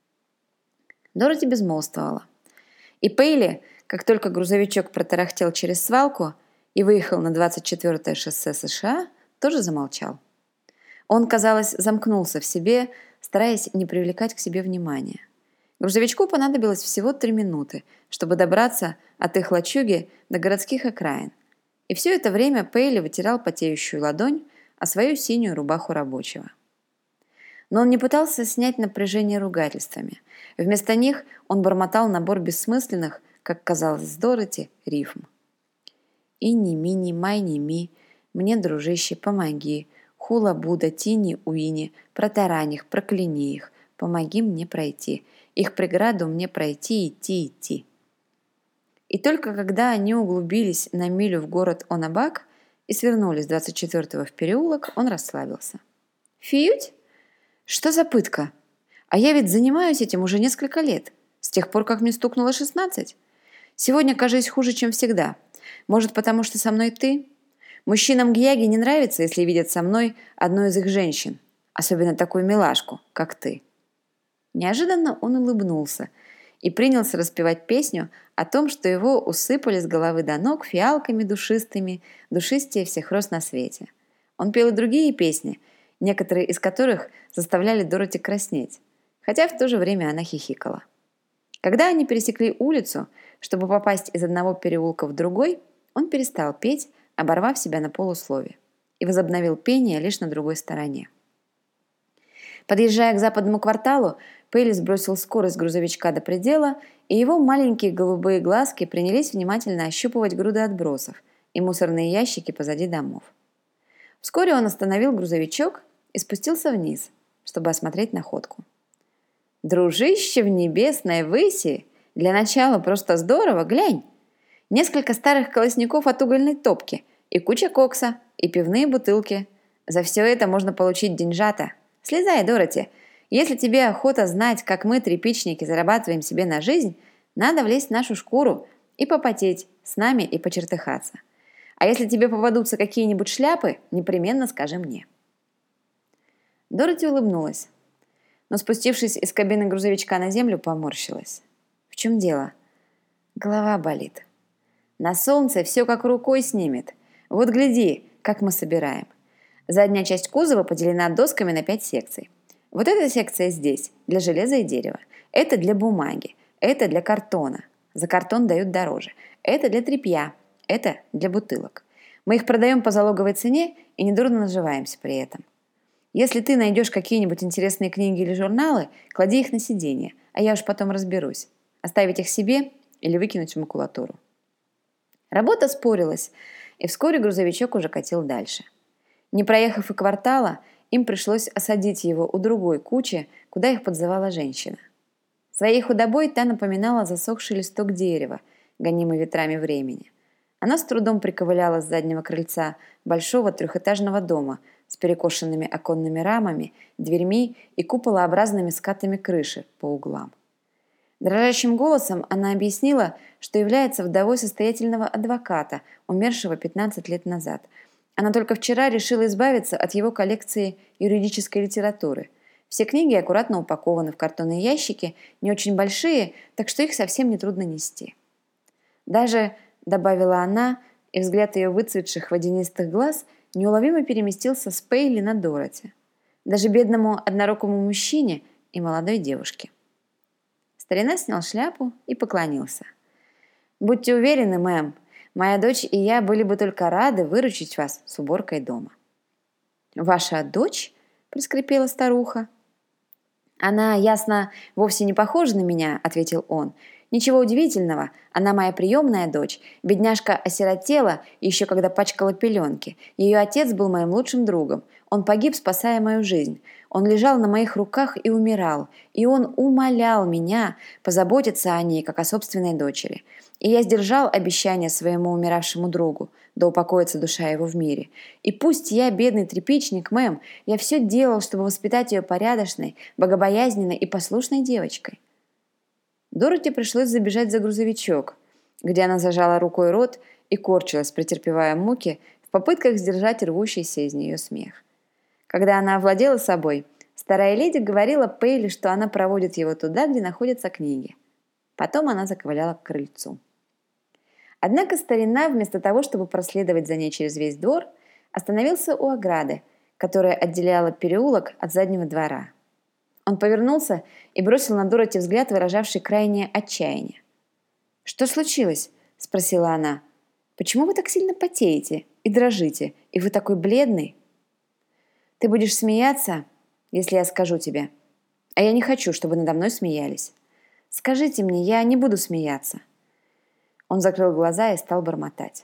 Дороти безмолвствовала. И Пейли, как только грузовичок протарахтел через свалку и выехал на двадцать четвёртое шоссе США, тоже замолчал. Он, казалось, замкнулся в себе, стараясь не привлекать к себе внимания. Грузовичку понадобилось всего три минуты, чтобы добраться от их лачуги до городских окраин. И все это время Пейли вытирал потеющую ладонь о свою синюю рубаху рабочего. Но он не пытался снять напряжение ругательствами. Вместо них он бормотал набор бессмысленных, как казалось Дороти, рифм. «Ини-мини, майни-ми, мне, дружище, помоги, хула-буда, тини-уини, протарань их, прокляни их, помоги мне пройти, их преграду мне пройти, идти, идти». И только когда они углубились на милю в город Онабак и свернули с двадцать четвёртого в переулок, он расслабился. «Фьють? Что за пытка? А я ведь занимаюсь этим уже несколько лет, с тех пор, как мне стукнуло шестнадцать. Сегодня, кажется, хуже, чем всегда. Может, потому что со мной ты? Мужчинам Гьяги не нравится, если видят со мной одну из их женщин, особенно такую милашку, как ты». Неожиданно он улыбнулся и принялся распевать песню о том, что его усыпали с головы до ног фиалками душистыми, душистее всех роз на свете. Он пел и другие песни, некоторые из которых заставляли Дороти краснеть, хотя в то же время она хихикала. Когда они пересекли улицу, чтобы попасть из одного переулка в другой, он перестал петь, оборвав себя на полуслове, и возобновил пение лишь на другой стороне. Подъезжая к западному кварталу, Пейли сбросил скорость грузовичка до предела, и его маленькие голубые глазки принялись внимательно ощупывать груды отбросов и мусорные ящики позади домов. Вскоре он остановил грузовичок и спустился вниз, чтобы осмотреть находку. «Дружище в небесной выси! Для начала просто здорово, глянь! Несколько старых колосников от угольной топки, и куча кокса, и пивные бутылки. За все это можно получить деньжата. Слезай, Дороти! Если тебе охота знать, как мы, тряпичники, зарабатываем себе на жизнь, надо влезть в нашу шкуру и попотеть с нами и почертыхаться. А если тебе попадутся какие-нибудь шляпы, непременно скажи мне». Дороти улыбнулась, но, спустившись из кабины грузовичка на землю, поморщилась. В чем дело? Голова болит. На солнце все как рукой снимет. Вот гляди, как мы собираем. Задняя часть кузова поделена досками на пять секций. Вот эта секция здесь, для железа и дерева. Это для бумаги. Это для картона. За картон дают дороже. Это для тряпья. Это для бутылок. Мы их продаем по залоговой цене и недурно наживаемся при этом. Если ты найдешь какие-нибудь интересные книги или журналы, клади их на сиденье, а я уж потом разберусь. Оставить их себе или выкинуть в макулатуру. Работа спорилась, и вскоре грузовичок уже катил дальше. Не проехав и квартала, им пришлось осадить его у другой кучи, куда их подзывала женщина. Своей худобой та напоминала засохший листок дерева, гонимый ветрами времени. Она с трудом приковыляла с заднего крыльца большого трехэтажного дома с перекошенными оконными рамами, дверьми и куполообразными скатами крыши по углам. Дрожащим голосом она объяснила, что является вдовой состоятельного адвоката, умершего пятнадцать лет назад. Она только вчера решила избавиться от его коллекции юридической литературы. Все книги аккуратно упакованы в картонные ящики, не очень большие, так что их совсем нетрудно нести. Даже, добавила она, и взгляд ее выцветших водянистых глаз неуловимо переместился с Пейли на Дороти. Даже бедному однорукому мужчине и молодой девушке. Старина снял шляпу и поклонился. «Будьте уверены, мэм, моя дочь и я были бы только рады выручить вас с уборкой дома». «Ваша дочь?» – проскрипела старуха. «Она, ясно, вовсе не похожа на меня», – ответил он. «Ничего удивительного, она моя приемная дочь. Бедняжка осиротела, еще когда пачкала пеленки. Ее отец был моим лучшим другом. Он погиб, спасая мою жизнь. Он лежал на моих руках и умирал. И он умолял меня позаботиться о ней, как о собственной дочери. И я сдержал обещание своему умиравшему другу, да упокоится душа его в мире. И пусть я бедный тряпичник, мэм, я все делал, чтобы воспитать ее порядочной, богобоязненной и послушной девочкой». Дороти пришлось забежать за грузовичок, где она зажала рукой рот и корчилась, претерпевая муки, в попытках сдержать рвущийся из нее смех. Когда она овладела собой, старая леди говорила Пейли, что она проводит его туда, где находятся книги. Потом она заковыляла к крыльцу. Однако старина, вместо того, чтобы проследовать за ней через весь двор, остановился у ограды, которая отделяла переулок от заднего двора. Он повернулся и бросил на Дороти взгляд, выражавший крайнее отчаяние. «Что случилось?» – спросила она. «Почему вы так сильно потеете и дрожите, и вы такой бледный?» «Ты будешь смеяться, если я скажу тебе. А я не хочу, чтобы надо мной смеялись. Скажите мне, я не буду смеяться». Он закрыл глаза и стал бормотать.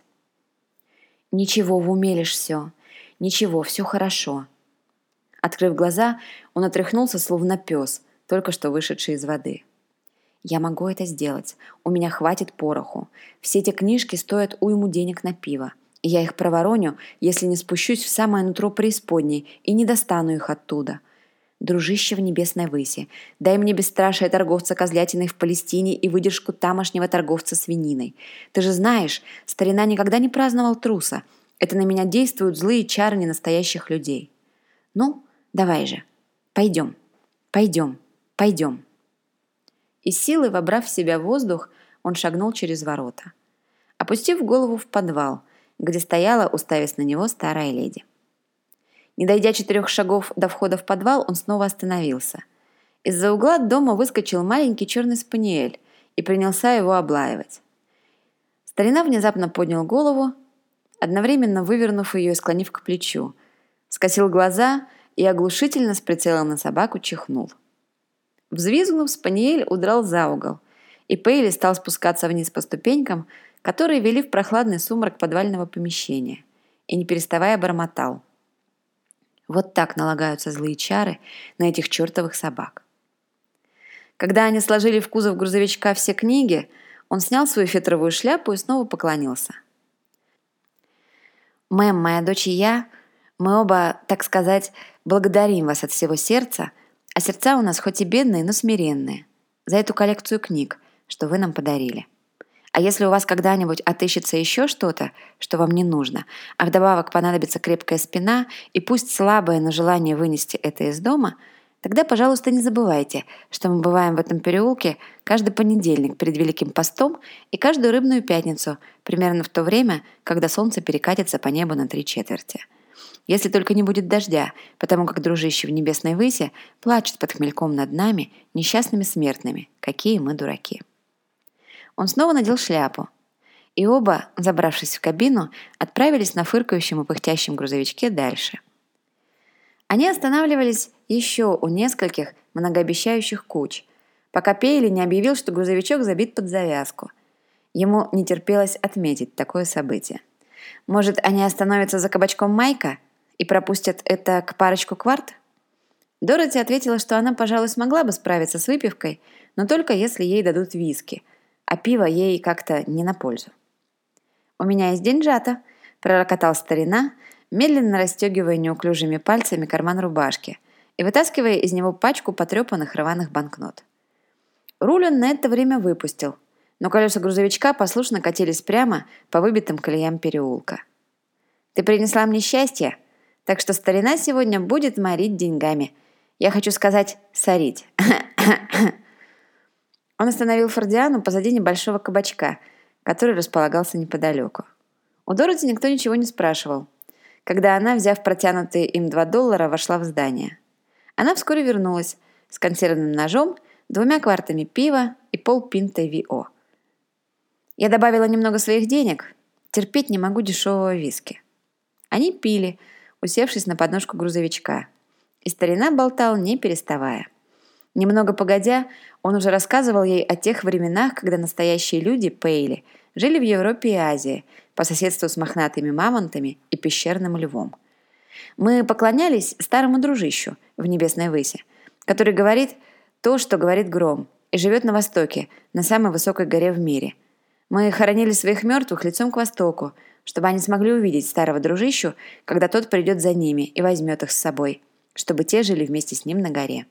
«Ничего, в уме лишь все. Ничего, все хорошо». Открыв глаза, он отряхнулся, словно пес, только что вышедший из воды. «Я могу это сделать. У меня хватит пороху. Все эти книжки стоят уйму денег на пиво. И я их провороню, если не спущусь в самое нутро преисподней и не достану их оттуда. Дружище в небесной выси, дай мне бесстрашие торговца козлятиной в Палестине и выдержку тамошнего торговца свининой. Ты же знаешь, старина никогда не праздновал труса. Это на меня действуют злые чары ненастоящих людей. Ну, давай же, пойдем, пойдем, пойдем». И силой, вобрав в себя воздух, он шагнул через ворота, опустив голову в подвал, где стояла, уставясь на него, старая леди. Не дойдя четырех шагов до входа в подвал, он снова остановился. Из-за угла дома выскочил маленький черный спаниель и принялся его облаивать. Старина внезапно поднял голову, одновременно вывернув ее и склонив к плечу, скосил глаза и оглушительно с прицелом на собаку чихнул. Взвизгнув, спаниель удрал за угол, и Пейли стал спускаться вниз по ступенькам, которые вели в прохладный сумрак подвального помещения, и не переставая бормотал. Вот так налагаются злые чары на этих чертовых собак. Когда они сложили в кузов грузовичка все книги, он снял свою фетровую шляпу и снова поклонился. «Мэм, моя дочь и я, мы оба, так сказать, благодарим вас от всего сердца, а сердца у нас хоть и бедные, но смиренные, за эту коллекцию книг, что вы нам подарили. А если у вас когда-нибудь отыщется еще что-то, что вам не нужно, а вдобавок понадобится крепкая спина и пусть слабое, но желание вынести это из дома, тогда, пожалуйста, не забывайте, что мы бываем в этом переулке каждый понедельник перед Великим постом и каждую рыбную пятницу, примерно в то время, когда солнце перекатится по небу на три четверти. Если только не будет дождя, потому как дружище в небесной выси плачет под хмельком над нами, несчастными смертными, какие мы дураки». Он снова надел шляпу, и оба, забравшись в кабину, отправились на фыркающем и пыхтящем грузовичке дальше. Они останавливались еще у нескольких многообещающих куч, пока Пейли не объявил, что грузовичок забит под завязку. Ему не терпелось отметить такое событие. Может, они остановятся за кабачком Майка и пропустят это к парочку кварт? Дороти ответила, что она, пожалуй, смогла бы справиться с выпивкой, но только если ей дадут виски, а пиво ей как-то не на пользу. «У меня есть деньжата», – пророкотал старина, медленно расстегивая неуклюжими пальцами карман рубашки и вытаскивая из него пачку потрепанных рваных банкнот. Руль он на это время выпустил, но колеса грузовичка послушно катились прямо по выбитым колеям переулка. «Ты принесла мне счастье, так что старина сегодня будет морить деньгами. Я хочу сказать, сорить». Он остановил Фордиану позади небольшого кабачка, который располагался неподалеку. У Дороти никто ничего не спрашивал, когда она, взяв протянутые им два доллара, вошла в здание. Она вскоре вернулась с консервным ножом, двумя квартами пива и полпинтой вио. «Я добавила немного своих денег. Терпеть не могу дешевого виски». Они пили, усевшись на подножку грузовичка, и старина болтал, не переставая. Немного погодя, он уже рассказывал ей о тех временах, когда настоящие люди, Пейли, жили в Европе и Азии, по соседству с мохнатыми мамонтами и пещерным львом. Мы поклонялись старому дружищу в небесной выси, который говорит то, что говорит гром, и живет на востоке, на самой высокой горе в мире. Мы хоронили своих мертвых лицом к востоку, чтобы они смогли увидеть старого дружищу, когда тот придет за ними и возьмет их с собой, чтобы те жили вместе с ним на горе.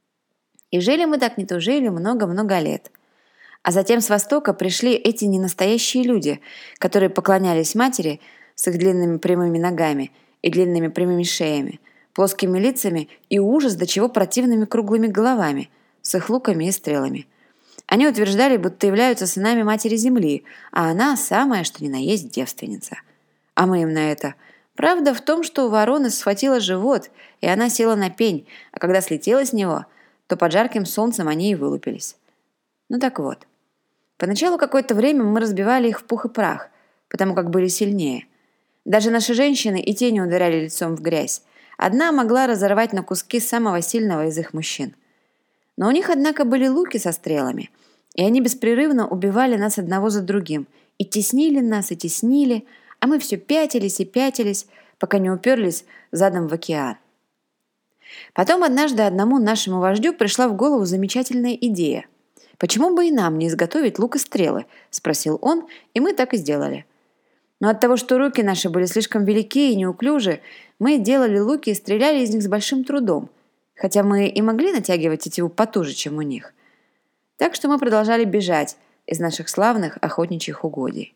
И жили мы так не тужили много-много лет. А затем с востока пришли эти ненастоящие люди, которые поклонялись матери с их длинными прямыми ногами и длинными прямыми шеями, плоскими лицами и ужас до чего противными круглыми головами, с их луками и стрелами. Они утверждали, будто являются сынами матери земли, а она самая, что ни на есть, девственница. А мы им на это: правда в том, что у вороны схватила живот, и она села на пень, а когда слетела с него, то под жарким солнцем они и вылупились. Ну так вот. Поначалу какое-то время мы разбивали их в пух и прах, потому как были сильнее. Даже наши женщины и те не ударяли лицом в грязь. Одна могла разорвать на куски самого сильного из их мужчин. Но у них, однако, были луки со стрелами, и они беспрерывно убивали нас одного за другим, и теснили нас, и теснили, а мы все пятились и пятились, пока не уперлись задом в океан. Потом однажды одному нашему вождю пришла в голову замечательная идея. «Почему бы и нам не изготовить лук и стрелы?» – спросил он, и мы так и сделали. Но от того, что руки наши были слишком велики и неуклюжи, мы делали луки и стреляли из них с большим трудом, хотя мы и могли натягивать тетиву потуже, чем у них. Так что мы продолжали бежать из наших славных охотничьих угодий.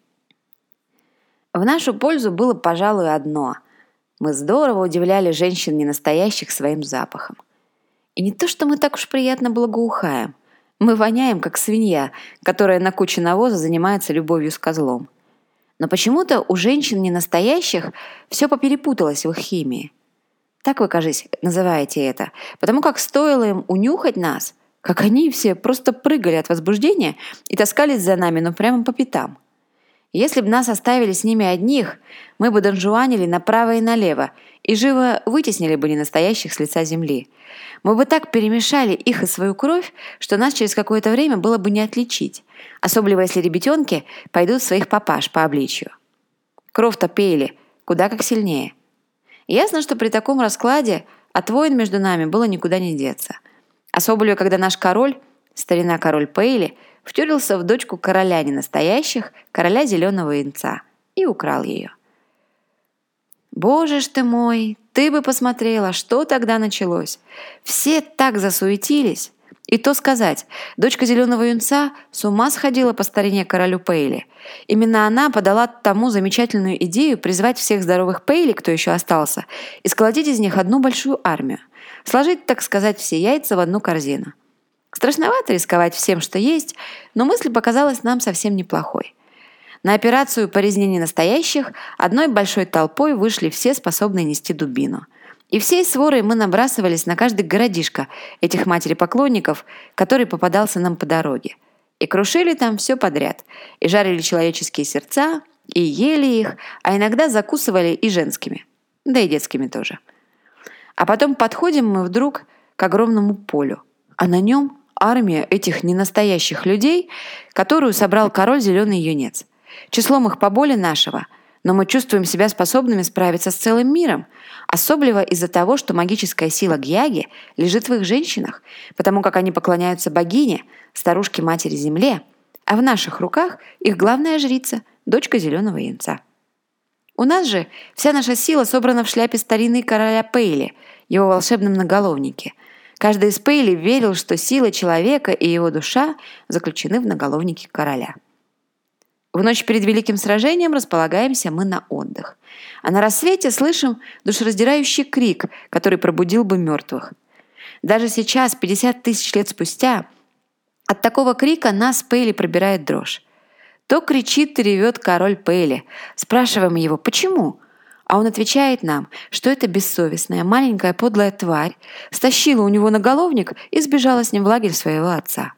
В нашу пользу было, пожалуй, одно – мы здорово удивляли женщин ненастоящих своим запахом. И не то, что мы так уж приятно благоухаем. Мы воняем, как свинья, которая на куче навоза занимается любовью с козлом. Но почему-то у женщин ненастоящих все поперепуталось в их химии. Так вы, кажись, называете это, потому как стоило им унюхать нас, как они все просто прыгали от возбуждения и таскались за нами, но прямо по пятам. Если бы нас оставили с ними одних, мы бы донжуанили направо и налево и живо вытеснили бы ненастоящих с лица земли. Мы бы так перемешали их и свою кровь, что нас через какое-то время было бы не отличить, особенно если ребятенки пойдут своих папаш по обличью. Кровь-то Пейли куда как сильнее. Ясно, что при таком раскладе от войн между нами было никуда не деться. Особенно, когда наш король, старина король Пейли, втюрился в дочку короля ненастоящих, короля Зеленого Янца, и украл ее. Боже ж ты мой, ты бы посмотрела, что тогда началось. Все так засуетились. И то сказать, дочка Зеленого Юнца с ума сходила по старине королю Пейли. Именно она подала тому замечательную идею призвать всех здоровых Пейли, кто еще остался, и сколотить из них одну большую армию. Сложить, так сказать, все яйца в одну корзину. Страшновато рисковать всем, что есть, но мысль показалась нам совсем неплохой. На операцию по резне ненастоящих одной большой толпой вышли все, способные нести дубину. И всей сворой мы набрасывались на каждый городишко этих матери-поклонников, который попадался нам по дороге. И крушили там все подряд. И жарили человеческие сердца, и ели их, а иногда закусывали и женскими. Да и детскими тоже. А потом подходим мы вдруг к огромному полю. А на нем армия этих ненастоящих людей, которую собрал король Зеленый Юнец. Числом их поболее нашего, но мы чувствуем себя способными справиться с целым миром, особливо из-за того, что магическая сила Гьяги лежит в их женщинах, потому как они поклоняются богине, старушке-матери Земле, а в наших руках их главная жрица, дочка Зеленого Янца. У нас же вся наша сила собрана в шляпе старины короля Пейли, его волшебном наголовнике. Каждый из Пейли верил, что сила человека и его душа заключены в наголовнике короля. В ночь перед великим сражением располагаемся мы на отдых. А на рассвете слышим душераздирающий крик, который пробудил бы мертвых. Даже сейчас, пятьдесят тысяч лет спустя, от такого крика нас Пейли пробирает дрожь. То кричит и ревет король Пейли. Спрашиваем его, почему? А он отвечает нам, что эта бессовестная маленькая подлая тварь стащила у него наголовник и сбежала с ним в лагерь своего отца.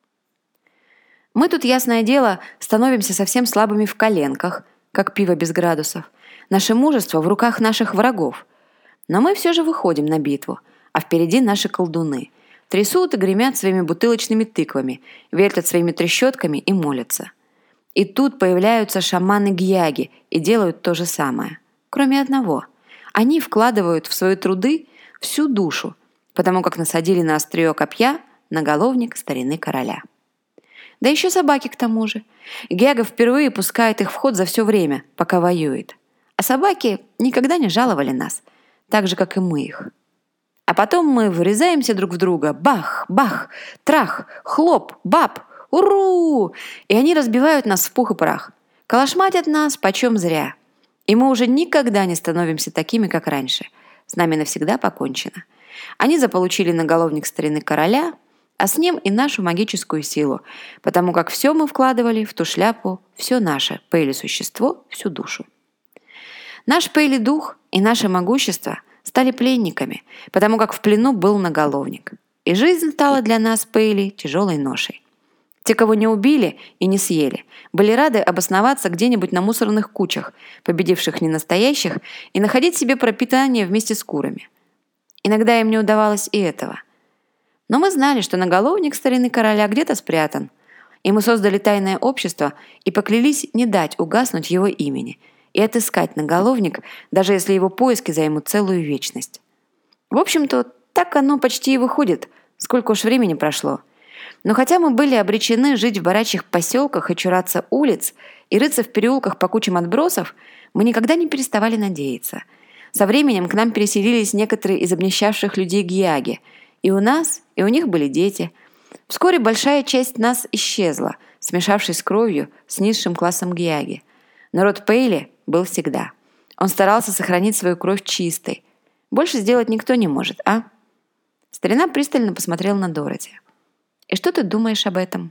Мы тут, ясное дело, становимся совсем слабыми в коленках, как пиво без градусов. Наше мужество в руках наших врагов. Но мы все же выходим на битву, а впереди наши колдуны. Трясут и гремят своими бутылочными тыквами, вертят своими трещотками и молятся. И тут появляются шаманы Гьяги и делают то же самое. Кроме одного. Они вкладывают в свои труды всю душу, потому как насадили на острие копья наголовник старины короля. Да еще собаки к тому же. Гьяга впервые пускает их в ход за все время, пока воюет. А собаки никогда не жаловали нас, так же, как и мы их. А потом мы врезаемся друг в друга. Бах, бах, трах, хлоп, баб, уру! И они разбивают нас в пух и прах. Калашматят нас почем зря. И мы уже никогда не становимся такими, как раньше. С нами навсегда покончено. Они заполучили наголовник старины короля, а с ним и нашу магическую силу, потому как все мы вкладывали в ту шляпу, все наше Пейли-существо, всю душу. Наш Пейли-дух и наше могущество стали пленниками, потому как в плену был наголовник. И жизнь стала для нас, Пейли, тяжелой ношей. Те, кого не убили и не съели, были рады обосноваться где-нибудь на мусорных кучах, победивших ненастоящих, и находить себе пропитание вместе с курами. Иногда им не удавалось и этого. Но мы знали, что наголовник старины короля где-то спрятан, и мы создали тайное общество и поклялись не дать угаснуть его имени и отыскать наголовник, даже если его поиски займут целую вечность. В общем-то, так оно почти и выходит, сколько уж времени прошло. Но хотя мы были обречены жить в барачьих поселках и чураться улиц, и рыться в переулках по кучам отбросов, мы никогда не переставали надеяться. Со временем к нам переселились некоторые из обнищавших людей Гьяги, и у нас, и у них были дети. Вскоре большая часть нас исчезла, смешавшись с кровью с низшим классом Гьяги. Но род Пейли был всегда. Он старался сохранить свою кровь чистой. Больше сделать никто не может, а? Старина пристально посмотрел на Дороти. «И что ты думаешь об этом?»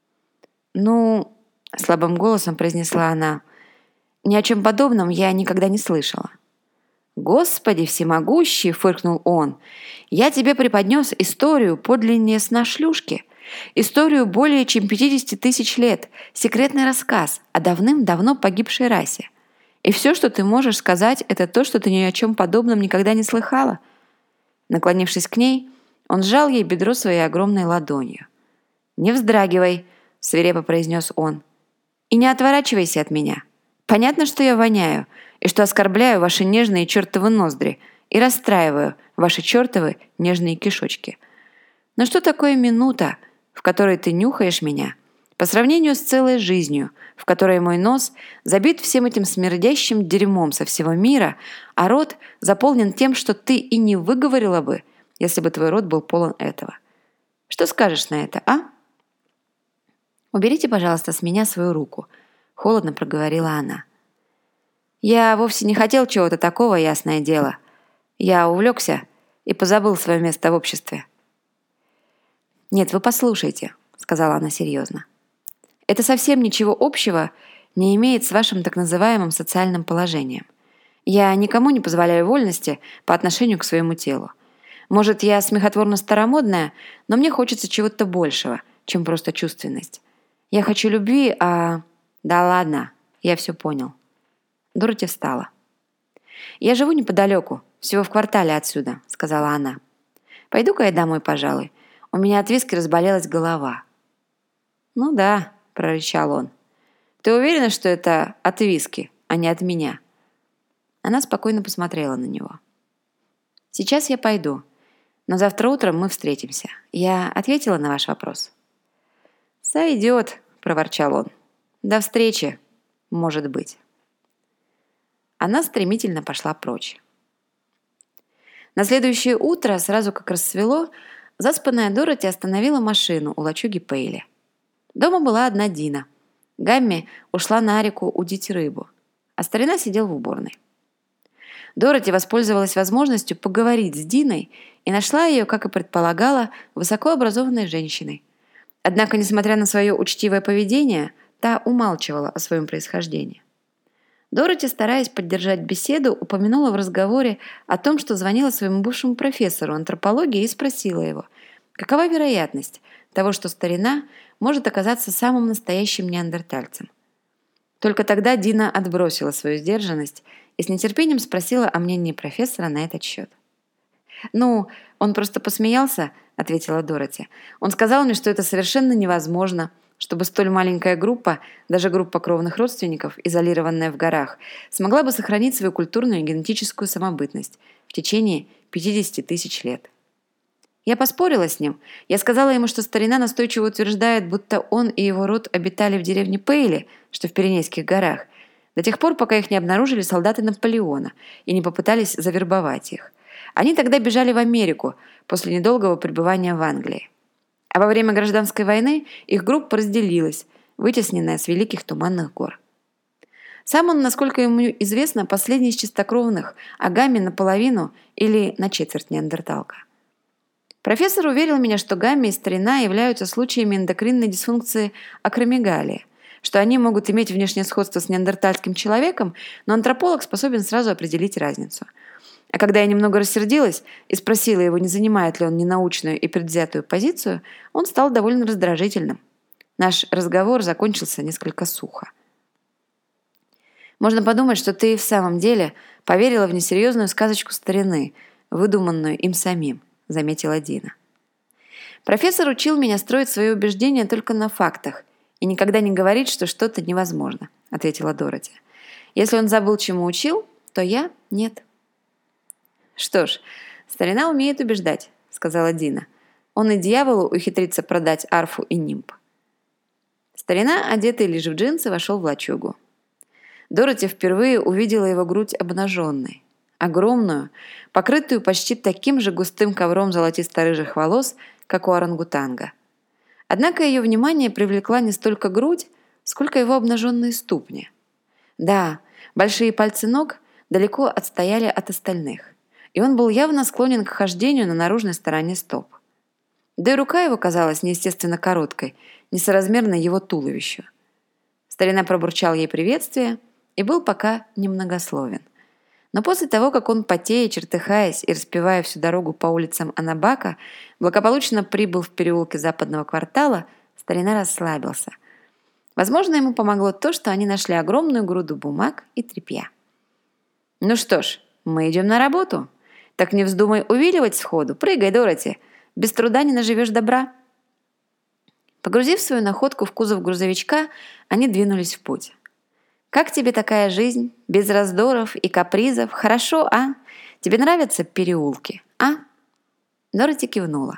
«Ну...» — слабым голосом произнесла она. «Ни о чем подобном я никогда не слышала». «Господи всемогущий!» — фыркнул он. «Я тебе преподнес историю подлиннее сна шлюшки. Историю более чем пятьдесят тысяч лет. Секретный рассказ о давным-давно погибшей расе. И все, что ты можешь сказать, это то, что ты ни о чем подобном никогда не слыхала». Наклонившись к ней, он сжал ей бедро своей огромной ладонью. «Не вздрагивай», — свирепо произнес он. «И не отворачивайся от меня. Понятно, что я воняю, и что оскорбляю ваши нежные чертовы ноздри и расстраиваю ваши чертовы нежные кишочки. Но что такое минута, в которой ты нюхаешь меня, по сравнению с целой жизнью, в которой мой нос забит всем этим смердящим дерьмом со всего мира, а рот заполнен тем, что ты и не выговорила бы, если бы твой рот был полон этого? Что скажешь на это, а? «Уберите, пожалуйста, с меня свою руку», — холодно проговорила она. «Я вовсе не хотел чего-то такого, ясное дело. Я увлекся и позабыл свое место в обществе». «Нет, вы послушайте», — сказала она серьезно. «Это совсем ничего общего не имеет с вашим так называемым социальным положением. Я никому не позволяю вольности по отношению к своему телу. Может, я смехотворно старомодная, но мне хочется чего-то большего, чем просто чувственность. Я хочу любви, а...» «Да ладно, я все понял». Дороти встала. «Я живу неподалеку, всего в квартале отсюда», — сказала она. «Пойду-ка я домой, пожалуй. У меня от виски разболелась голова». «Ну да», — прорычал он. «Ты уверена, что это от виски, а не от меня?» Она спокойно посмотрела на него. «Сейчас я пойду, но завтра утром мы встретимся. Я ответила на ваш вопрос?» «Сойдет», — проворчал он. «До встречи, может быть». Она стремительно пошла прочь. На следующее утро, сразу как рассвело, заспанная Дороти остановила машину у лачуги Пейли. Дома была одна Дина. Гамми ушла на реку удить рыбу, а старина сидел в уборной. Дороти воспользовалась возможностью поговорить с Диной и нашла ее, как и предполагала, высокообразованной женщиной. Однако, несмотря на свое учтивое поведение, та умалчивала о своем происхождении. Дороти, стараясь поддержать беседу, упомянула в разговоре о том, что звонила своему бывшему профессору антропологии и спросила его, какова вероятность того, что старина может оказаться самым настоящим неандертальцем. Только тогда Дина отбросила свою сдержанность и с нетерпением спросила о мнении профессора на этот счет. «Ну, он просто посмеялся», — ответила Дороти. «Он сказал мне, что это совершенно невозможно, чтобы столь маленькая группа, даже группа кровных родственников, изолированная в горах, смогла бы сохранить свою культурную и генетическую самобытность в течение пятидесяти тысяч лет». Я поспорила с ним. Я сказала ему, что старина настойчиво утверждает, будто он и его род обитали в деревне Пейли, что в Пиренейских горах, до тех пор, пока их не обнаружили солдаты Наполеона и не попытались завербовать их. Они тогда бежали в Америку после недолгого пребывания в Англии. А во время гражданской войны их группа разделилась, вытесненная с Великих Туманных гор. Сам он, насколько ему известно, последний из чистокровных, а Гамми наполовину или на четверть неандерталка. Профессор уверил меня, что гамми и старина являются случаями эндокринной дисфункции акромегалии, что они могут иметь внешнее сходство с неандертальским человеком, но антрополог способен сразу определить разницу. А когда я немного рассердилась и спросила его, не занимает ли он ненаучную и предвзятую позицию, он стал довольно раздражительным. Наш разговор закончился несколько сухо. «Можно подумать, что ты в самом деле поверила в несерьезную сказочку старины, выдуманную им самим», — заметила Дина. «Профессор учил меня строить свои убеждения только на фактах и никогда не говорить, что что-то невозможно», — ответила Дороти. «Если он забыл, чему учил, то я — нет». «Что ж, старина умеет убеждать», — сказала Дина. «Он и дьяволу ухитрится продать арфу и нимб». Старина, одетый лишь в джинсы, вошел в лачугу. Дороти впервые увидела его грудь обнаженной. Огромную, покрытую почти таким же густым ковром золотисто-рыжих волос, как у орангутанга. Однако ее внимание привлекла не столько грудь, сколько его обнаженные ступни. Да, большие пальцы ног далеко отстояли от остальных, и он был явно склонен к хождению на наружной стороне стоп. Да и рука его казалась неестественно короткой, несоразмерной его туловищу. Старина пробурчал ей приветствие и был пока немногословен. Но после того, как он, потея, чертыхаясь и распевая всю дорогу по улицам Анабака, благополучно прибыл в переулке западного квартала, старина расслабился. Возможно, ему помогло то, что они нашли огромную груду бумаг и тряпья. «Ну что ж, мы идем на работу. Так не вздумай увиливать сходу. Прыгай, Дороти. Без труда не наживешь добра». Погрузив свою находку в кузов грузовичка, они двинулись в путь. Как тебе такая жизнь? Без раздоров и капризов? Хорошо, а? Тебе нравятся переулки, а?» Дороти кивнула.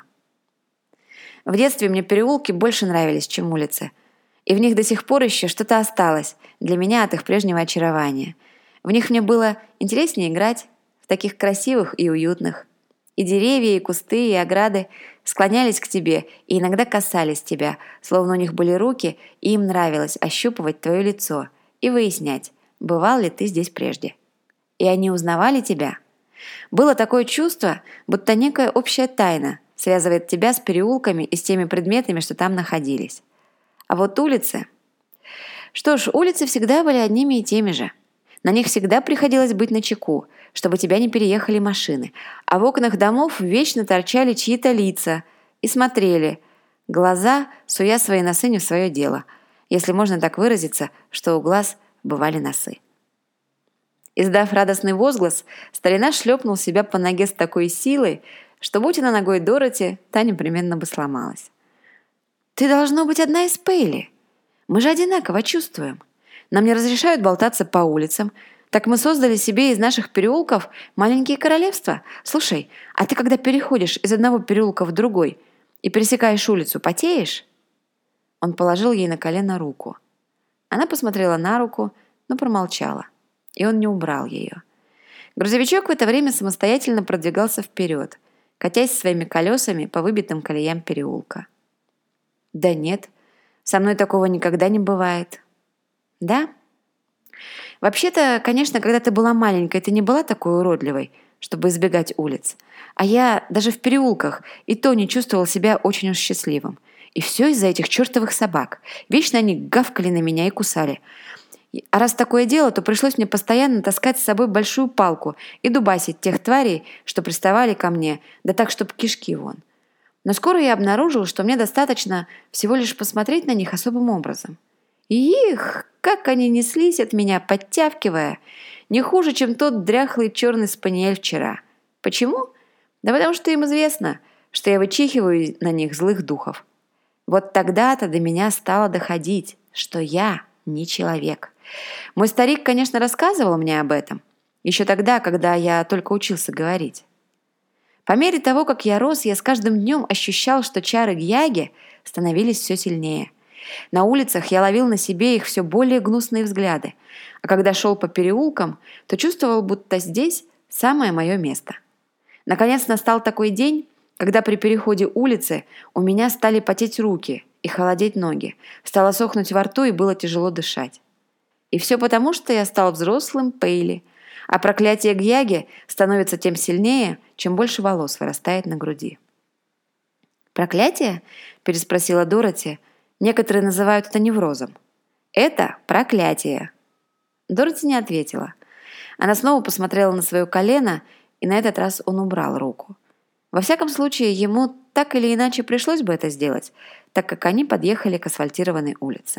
«В детстве мне переулки больше нравились, чем улицы. И в них до сих пор еще что-то осталось для меня от их прежнего очарования. В них мне было интереснее играть, в таких красивых и уютных. И деревья, и кусты, и ограды склонялись к тебе и иногда касались тебя, словно у них были руки, и им нравилось ощупывать твое лицо и выяснять, бывал ли ты здесь прежде. И они узнавали тебя. Было такое чувство, будто некая общая тайна связывает тебя с переулками и с теми предметами, что там находились. А вот улицы... Что ж, улицы всегда были одними и теми же. На них всегда приходилось быть начеку, чтобы тебя не переехали машины, а в окнах домов вечно торчали чьи-то лица и смотрели, глаза, суя свои носы не в свое дело, если можно так выразиться, что у глаз бывали носы. Издав радостный возглас, старина шлепнул себя по ноге с такой силой, что, будь она ногой Дороти, та непременно бы сломалась. «Ты должно быть одна из Пейли. Мы же одинаково чувствуем. Нам не разрешают болтаться по улицам. Так мы создали себе из наших переулков маленькие королевства. Слушай, а ты когда переходишь из одного переулка в другой и пересекаешь улицу, потеешь?» Он положил ей на колено руку. Она посмотрела на руку, но промолчала, и он не убрал ее. Грузовичок в это время самостоятельно продвигался вперед, катясь своими колесами по выбитым колеям переулка. «Да нет, со мной такого никогда не бывает». «Да?» «Вообще-то, конечно, когда ты была маленькой, ты не была такой уродливой, чтобы избегать улиц. А я даже в переулках и то не чувствовал себя очень уж счастливым. И все из-за этих чертовых собак. Вечно они гавкали на меня и кусали. А раз такое дело, то пришлось мне постоянно таскать с собой большую палку и дубасить тех тварей, что приставали ко мне, да так, чтоб кишки вон. Но скоро я обнаружил, что мне достаточно всего лишь посмотреть на них особым образом. Их, как они неслись от меня, подтявкивая, не хуже, чем тот дряхлый черный спаниель вчера. Почему? Да потому что им известно, что я вычихиваю на них злых духов. Вот тогда-то до меня стало доходить, что я не человек. Мой старик, конечно, рассказывал мне об этом, еще тогда, когда я только учился говорить. По мере того, как я рос, я с каждым днем ощущал, что чары Гьяги становились все сильнее. На улицах я ловил на себе их все более гнусные взгляды, а когда шел по переулкам, то чувствовал, будто здесь самое мое место. Наконец настал такой день, когда при переходе улицы у меня стали потеть руки и холодеть ноги, стало сохнуть во рту и было тяжело дышать. И все потому, что я стал взрослым Пейли, а проклятие Гьяги становится тем сильнее, чем больше волос вырастает на груди. «Проклятие?» – переспросила Дороти. «Некоторые называют это неврозом». «Это проклятие». Дороти не ответила. Она снова посмотрела на свое колено, и на этот раз он убрал руку. Во всяком случае, ему так или иначе пришлось бы это сделать, так как они подъехали к асфальтированной улице.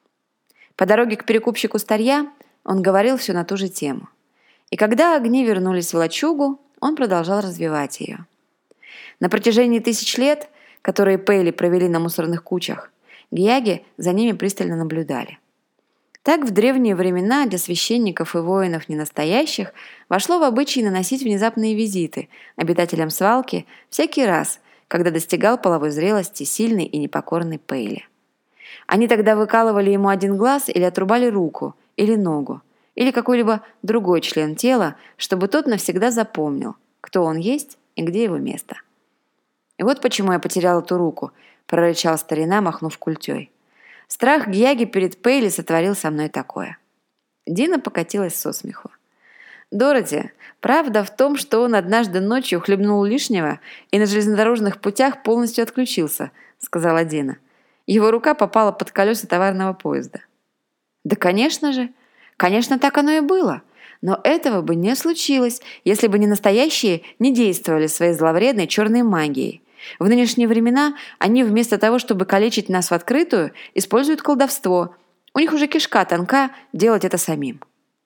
По дороге к перекупщику старья он говорил все на ту же тему. И когда огни вернулись в лачугу, он продолжал развивать ее. На протяжении тысяч лет, которые Пейли провели на мусорных кучах, Гьяги за ними пристально наблюдали. Так в древние времена для священников и воинов ненастоящих вошло в обычай наносить внезапные визиты обитателям свалки всякий раз, когда достигал половой зрелости сильный и непокорный Пейли. Они тогда выкалывали ему один глаз или отрубали руку, или ногу, или какой-либо другой член тела, чтобы тот навсегда запомнил, кто он есть и где его место. «И вот почему я потерял эту руку», – прорычал старина, махнув культей. «Страх Гьяги перед Пейли сотворил со мной такое». Дина покатилась со смеху. «Дороти, правда в том, что он однажды ночью хлебнул лишнего и на железнодорожных путях полностью отключился», – сказала Дина. «Его рука попала под колеса товарного поезда». «Да, конечно же. Конечно, так оно и было. Но этого бы не случилось, если бы не настоящие не действовали своей зловредной черной магией. В нынешние времена они вместо того, чтобы калечить нас в открытую, используют колдовство. У них уже кишка тонка делать это самим».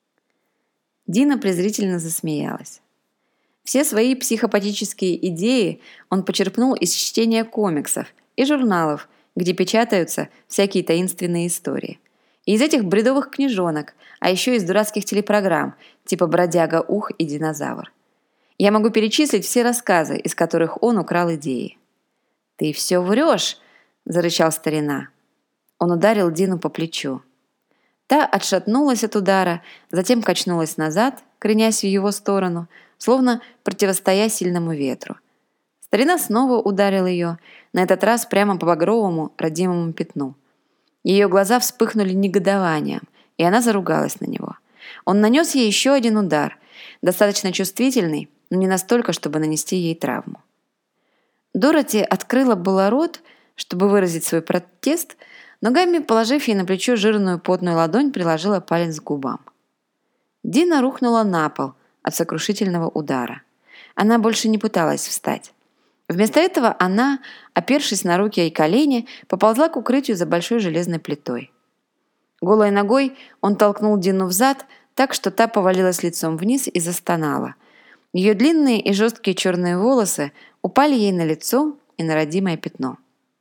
Дина презрительно засмеялась. Все свои психопатические идеи он почерпнул из чтения комиксов и журналов, где печатаются всякие таинственные истории. И из этих бредовых книжонок, а еще из дурацких телепрограмм, типа «Бродяга Ух» и «Динозавр». Я могу перечислить все рассказы, из которых он украл идеи. «Ты все врешь!» – зарычал старина. Он ударил Дину по плечу. Та отшатнулась от удара, затем качнулась назад, кренясь в его сторону, словно противостоя сильному ветру. Старина снова ударил ее, на этот раз прямо по багровому родимому пятну. Ее глаза вспыхнули негодованием, и она заругалась на него. Он нанес ей еще один удар, достаточно чувствительный, но не настолько, чтобы нанести ей травму. Дороти открыла было рот, чтобы выразить свой протест, но Гамми, положив ей на плечо жирную потную ладонь, приложила палец к губам. Дина рухнула на пол от сокрушительного удара. Она больше не пыталась встать. Вместо этого она, опершись на руки и колени, поползла к укрытию за большой железной плитой. Голой ногой он толкнул Дину взад, так что та повалилась лицом вниз и застонала. Ее длинные и жесткие черные волосы упали ей на лицо и на родимое пятно.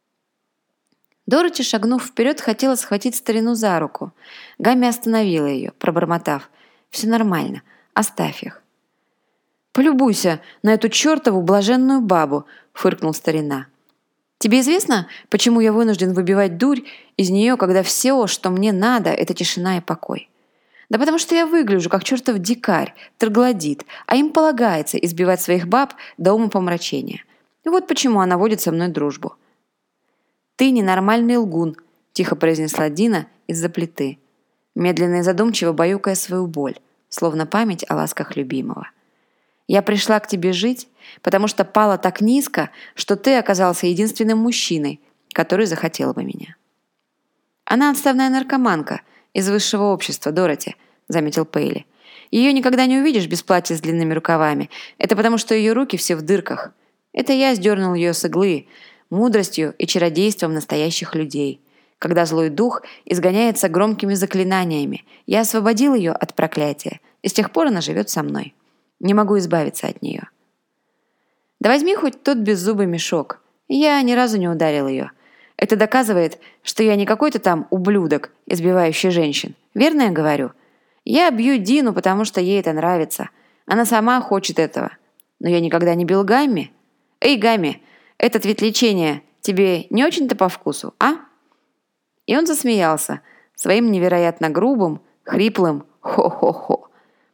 Дороти, шагнув вперед, хотела схватить старину за руку. Гамми остановила ее, пробормотав: «Все нормально, оставь их». «Полюбуйся на эту чертову блаженную бабу», — фыркнул старина. «Тебе известно, почему я вынужден выбивать дурь из нее, когда все, что мне надо, это тишина и покой? Да потому что я выгляжу, как чертов дикарь, троглодит, а им полагается избивать своих баб до умопомрачения. И вот почему она водит со мной дружбу». «Ты ненормальный лгун», — тихо произнесла Дина из-за плиты, медленно и задумчиво баюкая свою боль, словно память о ласках любимого. «Я пришла к тебе жить, потому что пала так низко, что ты оказался единственным мужчиной, который захотел бы меня». «Она отставная наркоманка из высшего общества, Дороти», — заметил Пейли. «Ее никогда не увидишь без платья с длинными рукавами. Это потому, что ее руки все в дырках. Это я сдернул ее с иглы, мудростью и чародейством настоящих людей. Когда злой дух изгоняется громкими заклинаниями, я освободил ее от проклятия, и с тех пор она живет со мной. Не могу избавиться от нее». «Да возьми хоть тот беззубый мешок. Я ни разу не ударил ее. Это доказывает, что я не какой-то там ублюдок, избивающий женщин. Верно я говорю? Я бью Дину, потому что ей это нравится. Она сама хочет этого. Но я никогда не бил Гамми. Эй, Гамми, этот вид лечения тебе не очень-то по вкусу, а?» И он засмеялся своим невероятно грубым, хриплым «хо-хо-хо».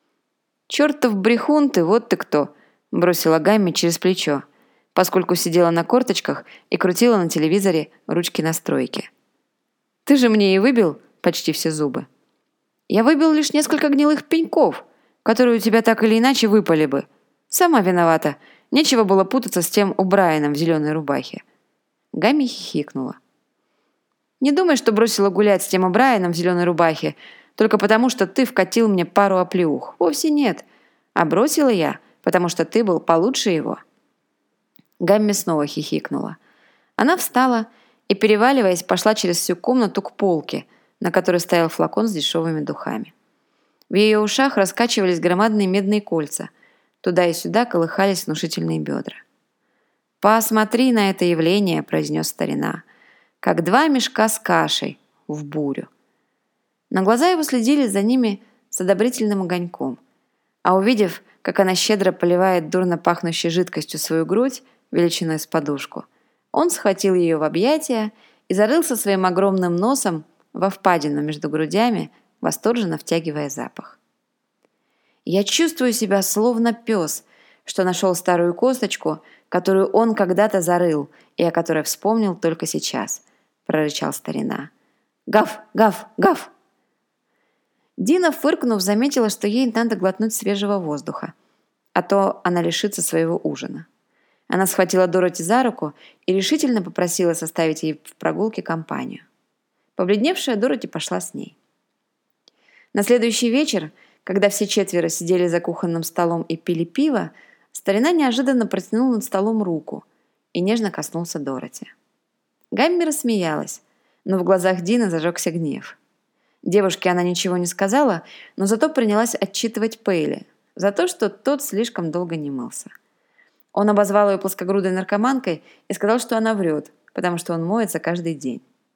«Чертов брехун ты, вот ты кто!» – бросила Гамми через плечо, поскольку сидела на корточках и крутила на телевизоре ручки настройки. «Ты же мне и выбил почти все зубы». «Я выбил лишь несколько гнилых пеньков, которые у тебя так или иначе выпали бы. Сама виновата. Нечего было путаться с тем О'Брайеном в зеленой рубахе». Гамми хихикнула. «Не думай, что бросила гулять с тем О'Брайеном в зеленой рубахе только потому, что ты вкатил мне пару оплеух. Вовсе нет. А бросила я, потому что ты был получше его». Гамми снова хихикнула. Она встала и, переваливаясь, пошла через всю комнату к полке, на которой стоял флакон с дешевыми духами. В ее ушах раскачивались громадные медные кольца. Туда и сюда колыхались внушительные бедра. «Посмотри на это явление», — произнес старина, — «как два мешка с кашей в бурю». На глаза его следили за ними с одобрительным огоньком, а увидев, как она щедро поливает дурно пахнущей жидкостью свою грудь величиной с подушку, он схватил ее в объятия и зарылся своим огромным носом во впадину между грудями, восторженно втягивая запах. «Я чувствую себя словно пес, что нашел старую косточку, которую он когда-то зарыл и о которой вспомнил только сейчас», — прорычал старина. «Гав! Гав! Гав!» Дина, фыркнув, заметила, что ей надо глотнуть свежего воздуха, а то она лишится своего ужина. Она схватила Дороти за руку и решительно попросила составить ей в прогулке компанию. Побледневшая Дороти пошла с ней. На следующий вечер, когда все четверо сидели за кухонным столом и пили пиво, старина неожиданно протянул над столом руку и нежно коснулся Дороти. Гамми рассмеялась, но в глазах Дины зажегся гнев. Девушке она ничего не сказала, но зато принялась отчитывать Пейли за то, что тот слишком долго не мылся. Он обозвал ее плоскогрудой наркоманкой и сказал, что она врет, потому что он моется каждый день.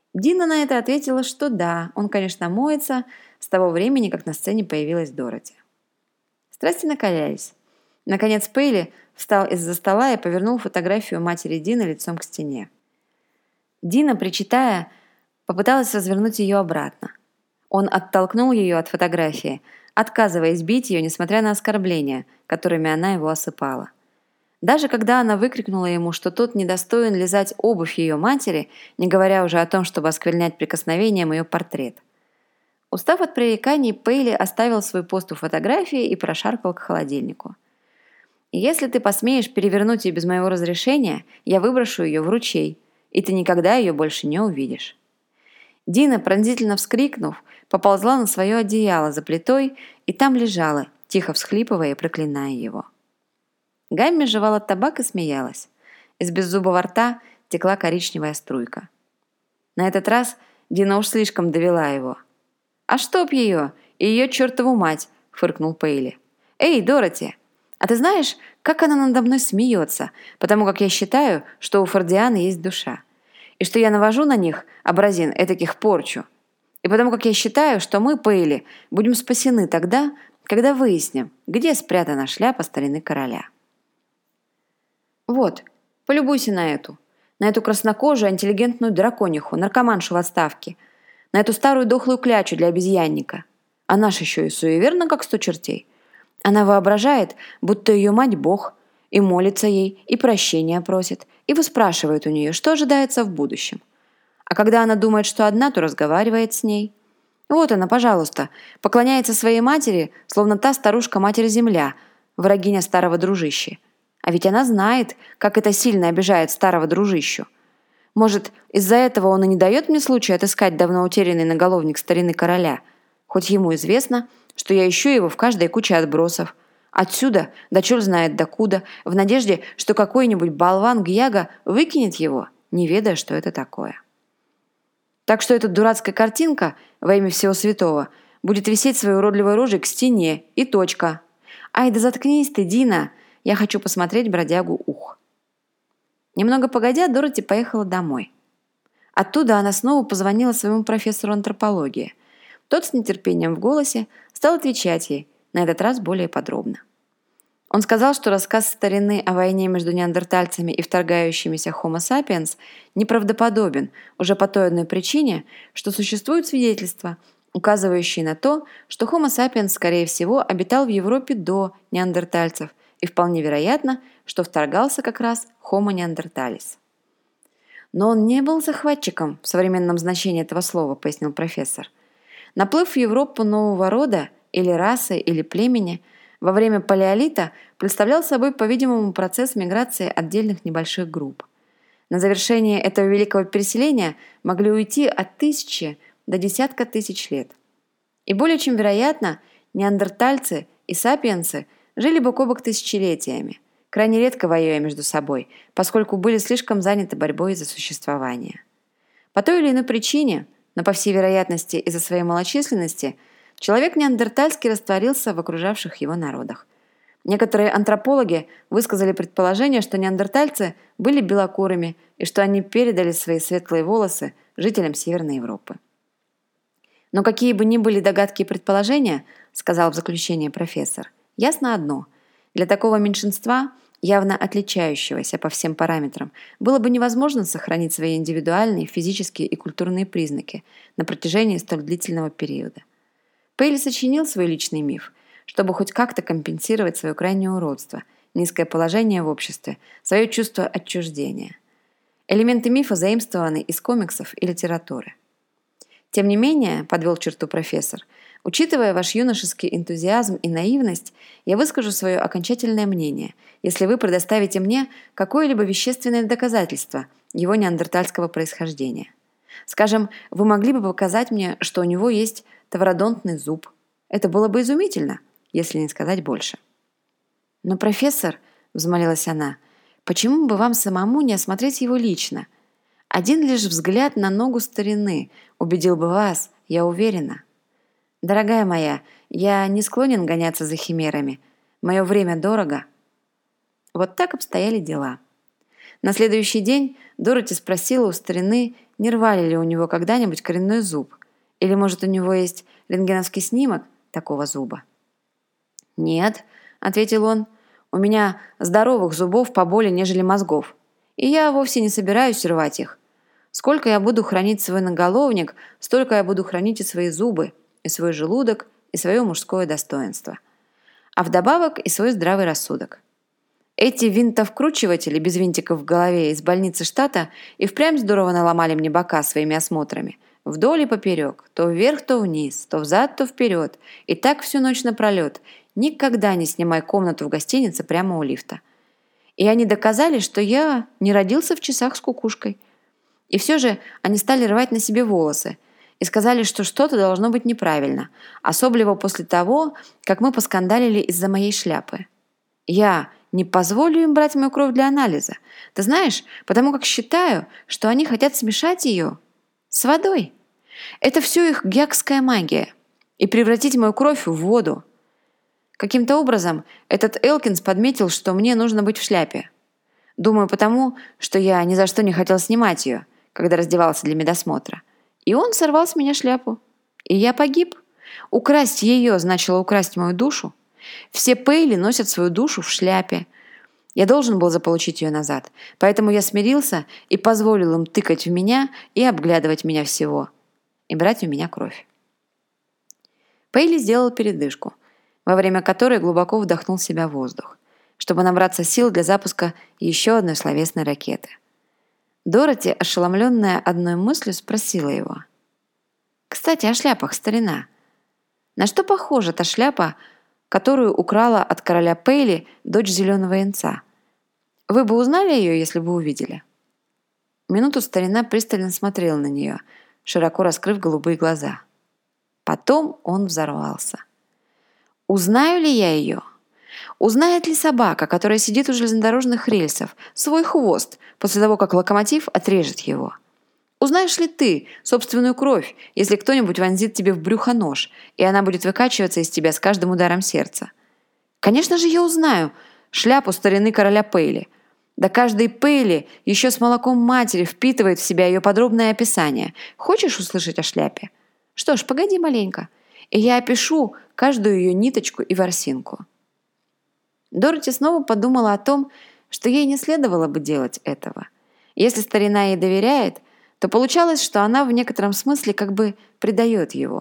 Дина на это ответила, что да, он, конечно, моется с того времени, как на сцене появилась Дороти. Страсти накалялись. Наконец Пейли встал из-за стола и повернул фотографию матери Дины лицом к стене. Дина, причитая, попыталась развернуть ее обратно. Он оттолкнул ее от фотографии, отказываясь бить ее, несмотря на оскорбления, которыми она его осыпала. Даже когда она выкрикнула ему, что тот недостоин лизать обувь ее матери, не говоря уже о том, чтобы осквернять прикосновением ее портрет. Устав от пререканий, Пейли оставил свой пост у фотографии и прошаркал к холодильнику. «Если ты посмеешь перевернуть ее без моего разрешения, я выброшу ее в ручей, и ты никогда ее больше не увидишь». Дина, пронзительно вскрикнув, поползла на свое одеяло за плитой и там лежала, тихо всхлипывая и проклиная его. Гамми жевала табак и смеялась. Из беззубого рта текла коричневая струйка. На этот раз Дина уж слишком довела его. «А чтоб ее! И ее чертову мать!» — фыркнул Пейли. «Эй, Дороти, а ты знаешь, как она надо мной смеется, потому как я считаю, что у Фордианы есть душа, и что я навожу на них, образин, этаких порчу, и потому как я считаю, что мы, Пейли, будем спасены тогда, когда выясним, где спрятана шляпа старины короля». «Вот, полюбуйся на эту, на эту краснокожую интеллигентную дракониху, наркоманшу в отставке, на эту старую дохлую клячу для обезьянника. Она ж еще и суеверна, как сто чертей. Она воображает, будто ее мать Бог, и молится ей, и прощения просит, и выспрашивает у нее, что ожидается в будущем. А когда она думает, что одна, то разговаривает с ней. Вот она, пожалуйста, поклоняется своей матери, словно та старушка-матерь-земля, врагиня старого дружища. А ведь она знает, как это сильно обижает старого дружищу. Может, из-за этого он и не дает мне случая отыскать давно утерянный наголовник старины короля, хоть ему известно, что я ищу его в каждой куче отбросов. Отсюда, да черт знает докуда, в надежде, что какой-нибудь болван Гьяга выкинет его, не ведая, что это такое. Так что эта дурацкая картинка, во имя всего святого, будет висеть своей уродливой рожей к стене, и точка. Ай, да заткнись ты, Дина! Я хочу посмотреть бродягу Ух». Немного погодя, Дороти поехала домой. Оттуда она снова позвонила своему профессору антропологии. Тот с нетерпением в голосе стал отвечать ей, на этот раз более подробно. Он сказал, что рассказ старины о войне между неандертальцами и вторгающимися Homo sapiens неправдоподобен уже по той одной причине, что существуют свидетельства, указывающие на то, что Homo sapiens, скорее всего, обитал в Европе до неандертальцев, и вполне вероятно, что вторгался как раз Homo neanderthalis. Но он не был захватчиком в современном значении этого слова, пояснил профессор. Наплыв в Европу нового рода, или расы, или племени, во время палеолита представлял собой, по-видимому, процесс миграции отдельных небольших групп. На завершение этого великого переселения могли уйти от тысячи до десятка тысяч лет. И более чем вероятно, неандертальцы и сапиенсы жили бок о бок тысячелетиями, крайне редко воюя между собой, поскольку были слишком заняты борьбой за существование. По той или иной причине, но по всей вероятности из-за своей малочисленности, человек неандертальский растворился в окружавших его народах. Некоторые антропологи высказали предположение, что неандертальцы были белокурыми и что они передали свои светлые волосы жителям Северной Европы. Но какие бы ни были догадки и предположения, сказал в заключение профессор, ясно одно: для такого меньшинства, явно отличающегося по всем параметрам, было бы невозможно сохранить свои индивидуальные физические и культурные признаки на протяжении столь длительного периода. Пейли сочинил свой личный миф, чтобы хоть как-то компенсировать свое крайнее уродство, низкое положение в обществе, свое чувство отчуждения. Элементы мифа заимствованы из комиксов и литературы. Тем не менее, подвел черту профессор, учитывая ваш юношеский энтузиазм и наивность, я выскажу свое окончательное мнение, если вы предоставите мне какое-либо вещественное доказательство его неандертальского происхождения. Скажем, вы могли бы показать мне, что у него есть товародонтный зуб. Это было бы изумительно, если не сказать больше. «Но, профессор, — взмолилась она, — почему бы вам самому не осмотреть его лично? Один лишь взгляд на ногу старины убедил бы вас, я уверена. Дорогая моя, я не склонен гоняться за химерами. Мое время дорого». Вот так обстояли дела. На следующий день Дороти спросила у старины, не рвали ли у него когда-нибудь коренной зуб, или, может, у него есть рентгеновский снимок такого зуба. «Нет», — ответил он, — «у меня здоровых зубов поболее, нежели мозгов, и я вовсе не собираюсь рвать их. Сколько я буду хранить свой наголовник, столько я буду хранить и свои зубы, и свой желудок, и свое мужское достоинство. А вдобавок и свой здравый рассудок. Эти винтовкручиватели без винтиков в голове из больницы штата и впрямь здорово наломали мне бока своими осмотрами. Вдоль и поперек, то вверх, то вниз, то взад, то вперед. И так всю ночь напролет. Никогда не снимай комнату в гостинице прямо у лифта. И они доказали, что я не родился в часах с кукушкой. И все же они стали рвать на себе волосы и сказали, что что-то должно быть неправильно, особливо после того, как мы поскандалили из-за моей шляпы. Я не позволю им брать мою кровь для анализа. Ты знаешь, потому как считаю, что они хотят смешать ее с водой. Это все их гякская магия. И превратить мою кровь в воду. Каким-то образом этот Элкинс подметил, что мне нужно быть в шляпе. Думаю, потому, что я ни за что не хотел снимать ее, когда раздевался для медосмотра. И он сорвал с меня шляпу. И я погиб. Украсть ее значило украсть мою душу. Все Пейли носят свою душу в шляпе. Я должен был заполучить ее назад, поэтому я смирился и позволил им тыкать в меня и обглядывать меня всего, и брать у меня кровь. Пейли сделал передышку, во время которой глубоко вдохнул в себя воздух, чтобы набраться сил для запуска еще одной словесной ракеты. Дороти, ошеломленная одной мыслью, спросила его. «Кстати, о шляпах, старина. На что похожа та шляпа, которую украла от короля Пейли дочь зеленого янца? Вы бы узнали ее, если бы увидели?» Минуту старина пристально смотрел на нее, широко раскрыв голубые глаза. Потом он взорвался. «Узнаю ли я ее? Узнает ли собака, которая сидит у железнодорожных рельсов, свой хвост после того, как локомотив отрежет его? Узнаешь ли ты собственную кровь, если кто-нибудь вонзит тебе в брюхо нож, и она будет выкачиваться из тебя с каждым ударом сердца? Конечно же, я узнаю шляпу старины короля Пейли. Да каждый Пейли еще с молоком матери впитывает в себя ее подробное описание. Хочешь услышать о шляпе? Что ж, погоди маленько, и я опишу каждую ее ниточку и ворсинку». Дороти снова подумала о том, что ей не следовало бы делать этого. Если старина ей доверяет, то получалось, что она в некотором смысле как бы предает его.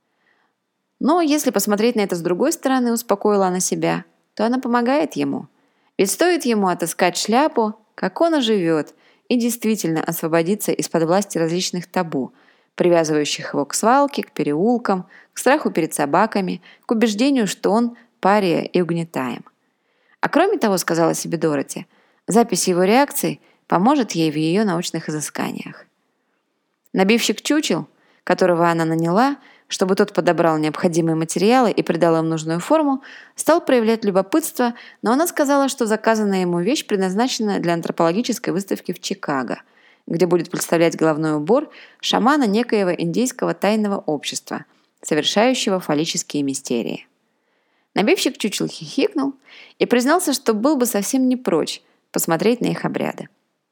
Но если посмотреть на это с другой стороны, успокоила она себя, то она помогает ему. Ведь стоит ему отыскать шляпу, как он оживет и действительно освободится из-под власти различных табу, привязывающих его к свалке, к переулкам, к страху перед собаками, к убеждению, что он пария и угнетаем. А кроме того, сказала себе Дороти, запись его реакций поможет ей в ее научных изысканиях. Набивщик чучел, которого она наняла, чтобы тот подобрал необходимые материалы и придал им нужную форму, стал проявлять любопытство, но она сказала, что заказанная ему вещь предназначена для антропологической выставки в Чикаго, где будет представлять головной убор шамана некоего индейского тайного общества, совершающего фаллические мистерии. Набивщик чучел хихикнул и признался, что был бы совсем не прочь посмотреть на их обряды.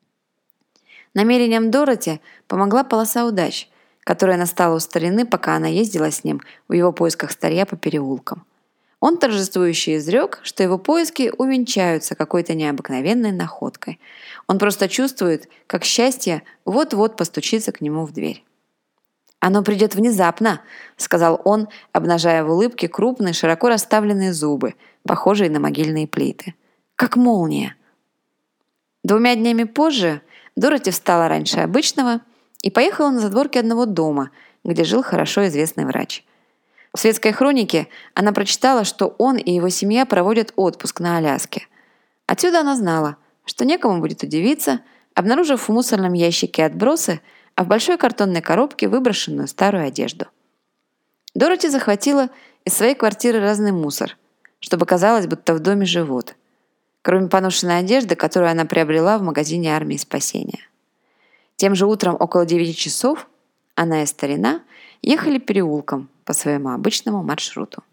Намерениям Дороти помогла полоса удач, которая настала у старины, пока она ездила с ним в его поисках старья по переулкам. Он торжествующе изрек, что его поиски увенчаются какой-то необыкновенной находкой. Он просто чувствует, как счастье вот-вот постучится к нему в дверь. «Оно придет внезапно», — сказал он, обнажая в улыбке крупные, широко расставленные зубы, похожие на могильные плиты. «Как молния». Двумя днями позже Дороти встала раньше обычного и поехала на задворки одного дома, где жил хорошо известный врач. В светской хронике она прочитала, что он и его семья проводят отпуск на Аляске. Отсюда она знала, что некому будет удивиться, обнаружив в мусорном ящике отбросы, а в большой картонной коробке выброшенную старую одежду. Дороти захватила из своей квартиры разный мусор, чтобы казалось, будто в доме живут, кроме поношенной одежды, которую она приобрела в магазине армии спасения. Тем же утром около девяти часов она и старина ехали переулком по своему обычному маршруту.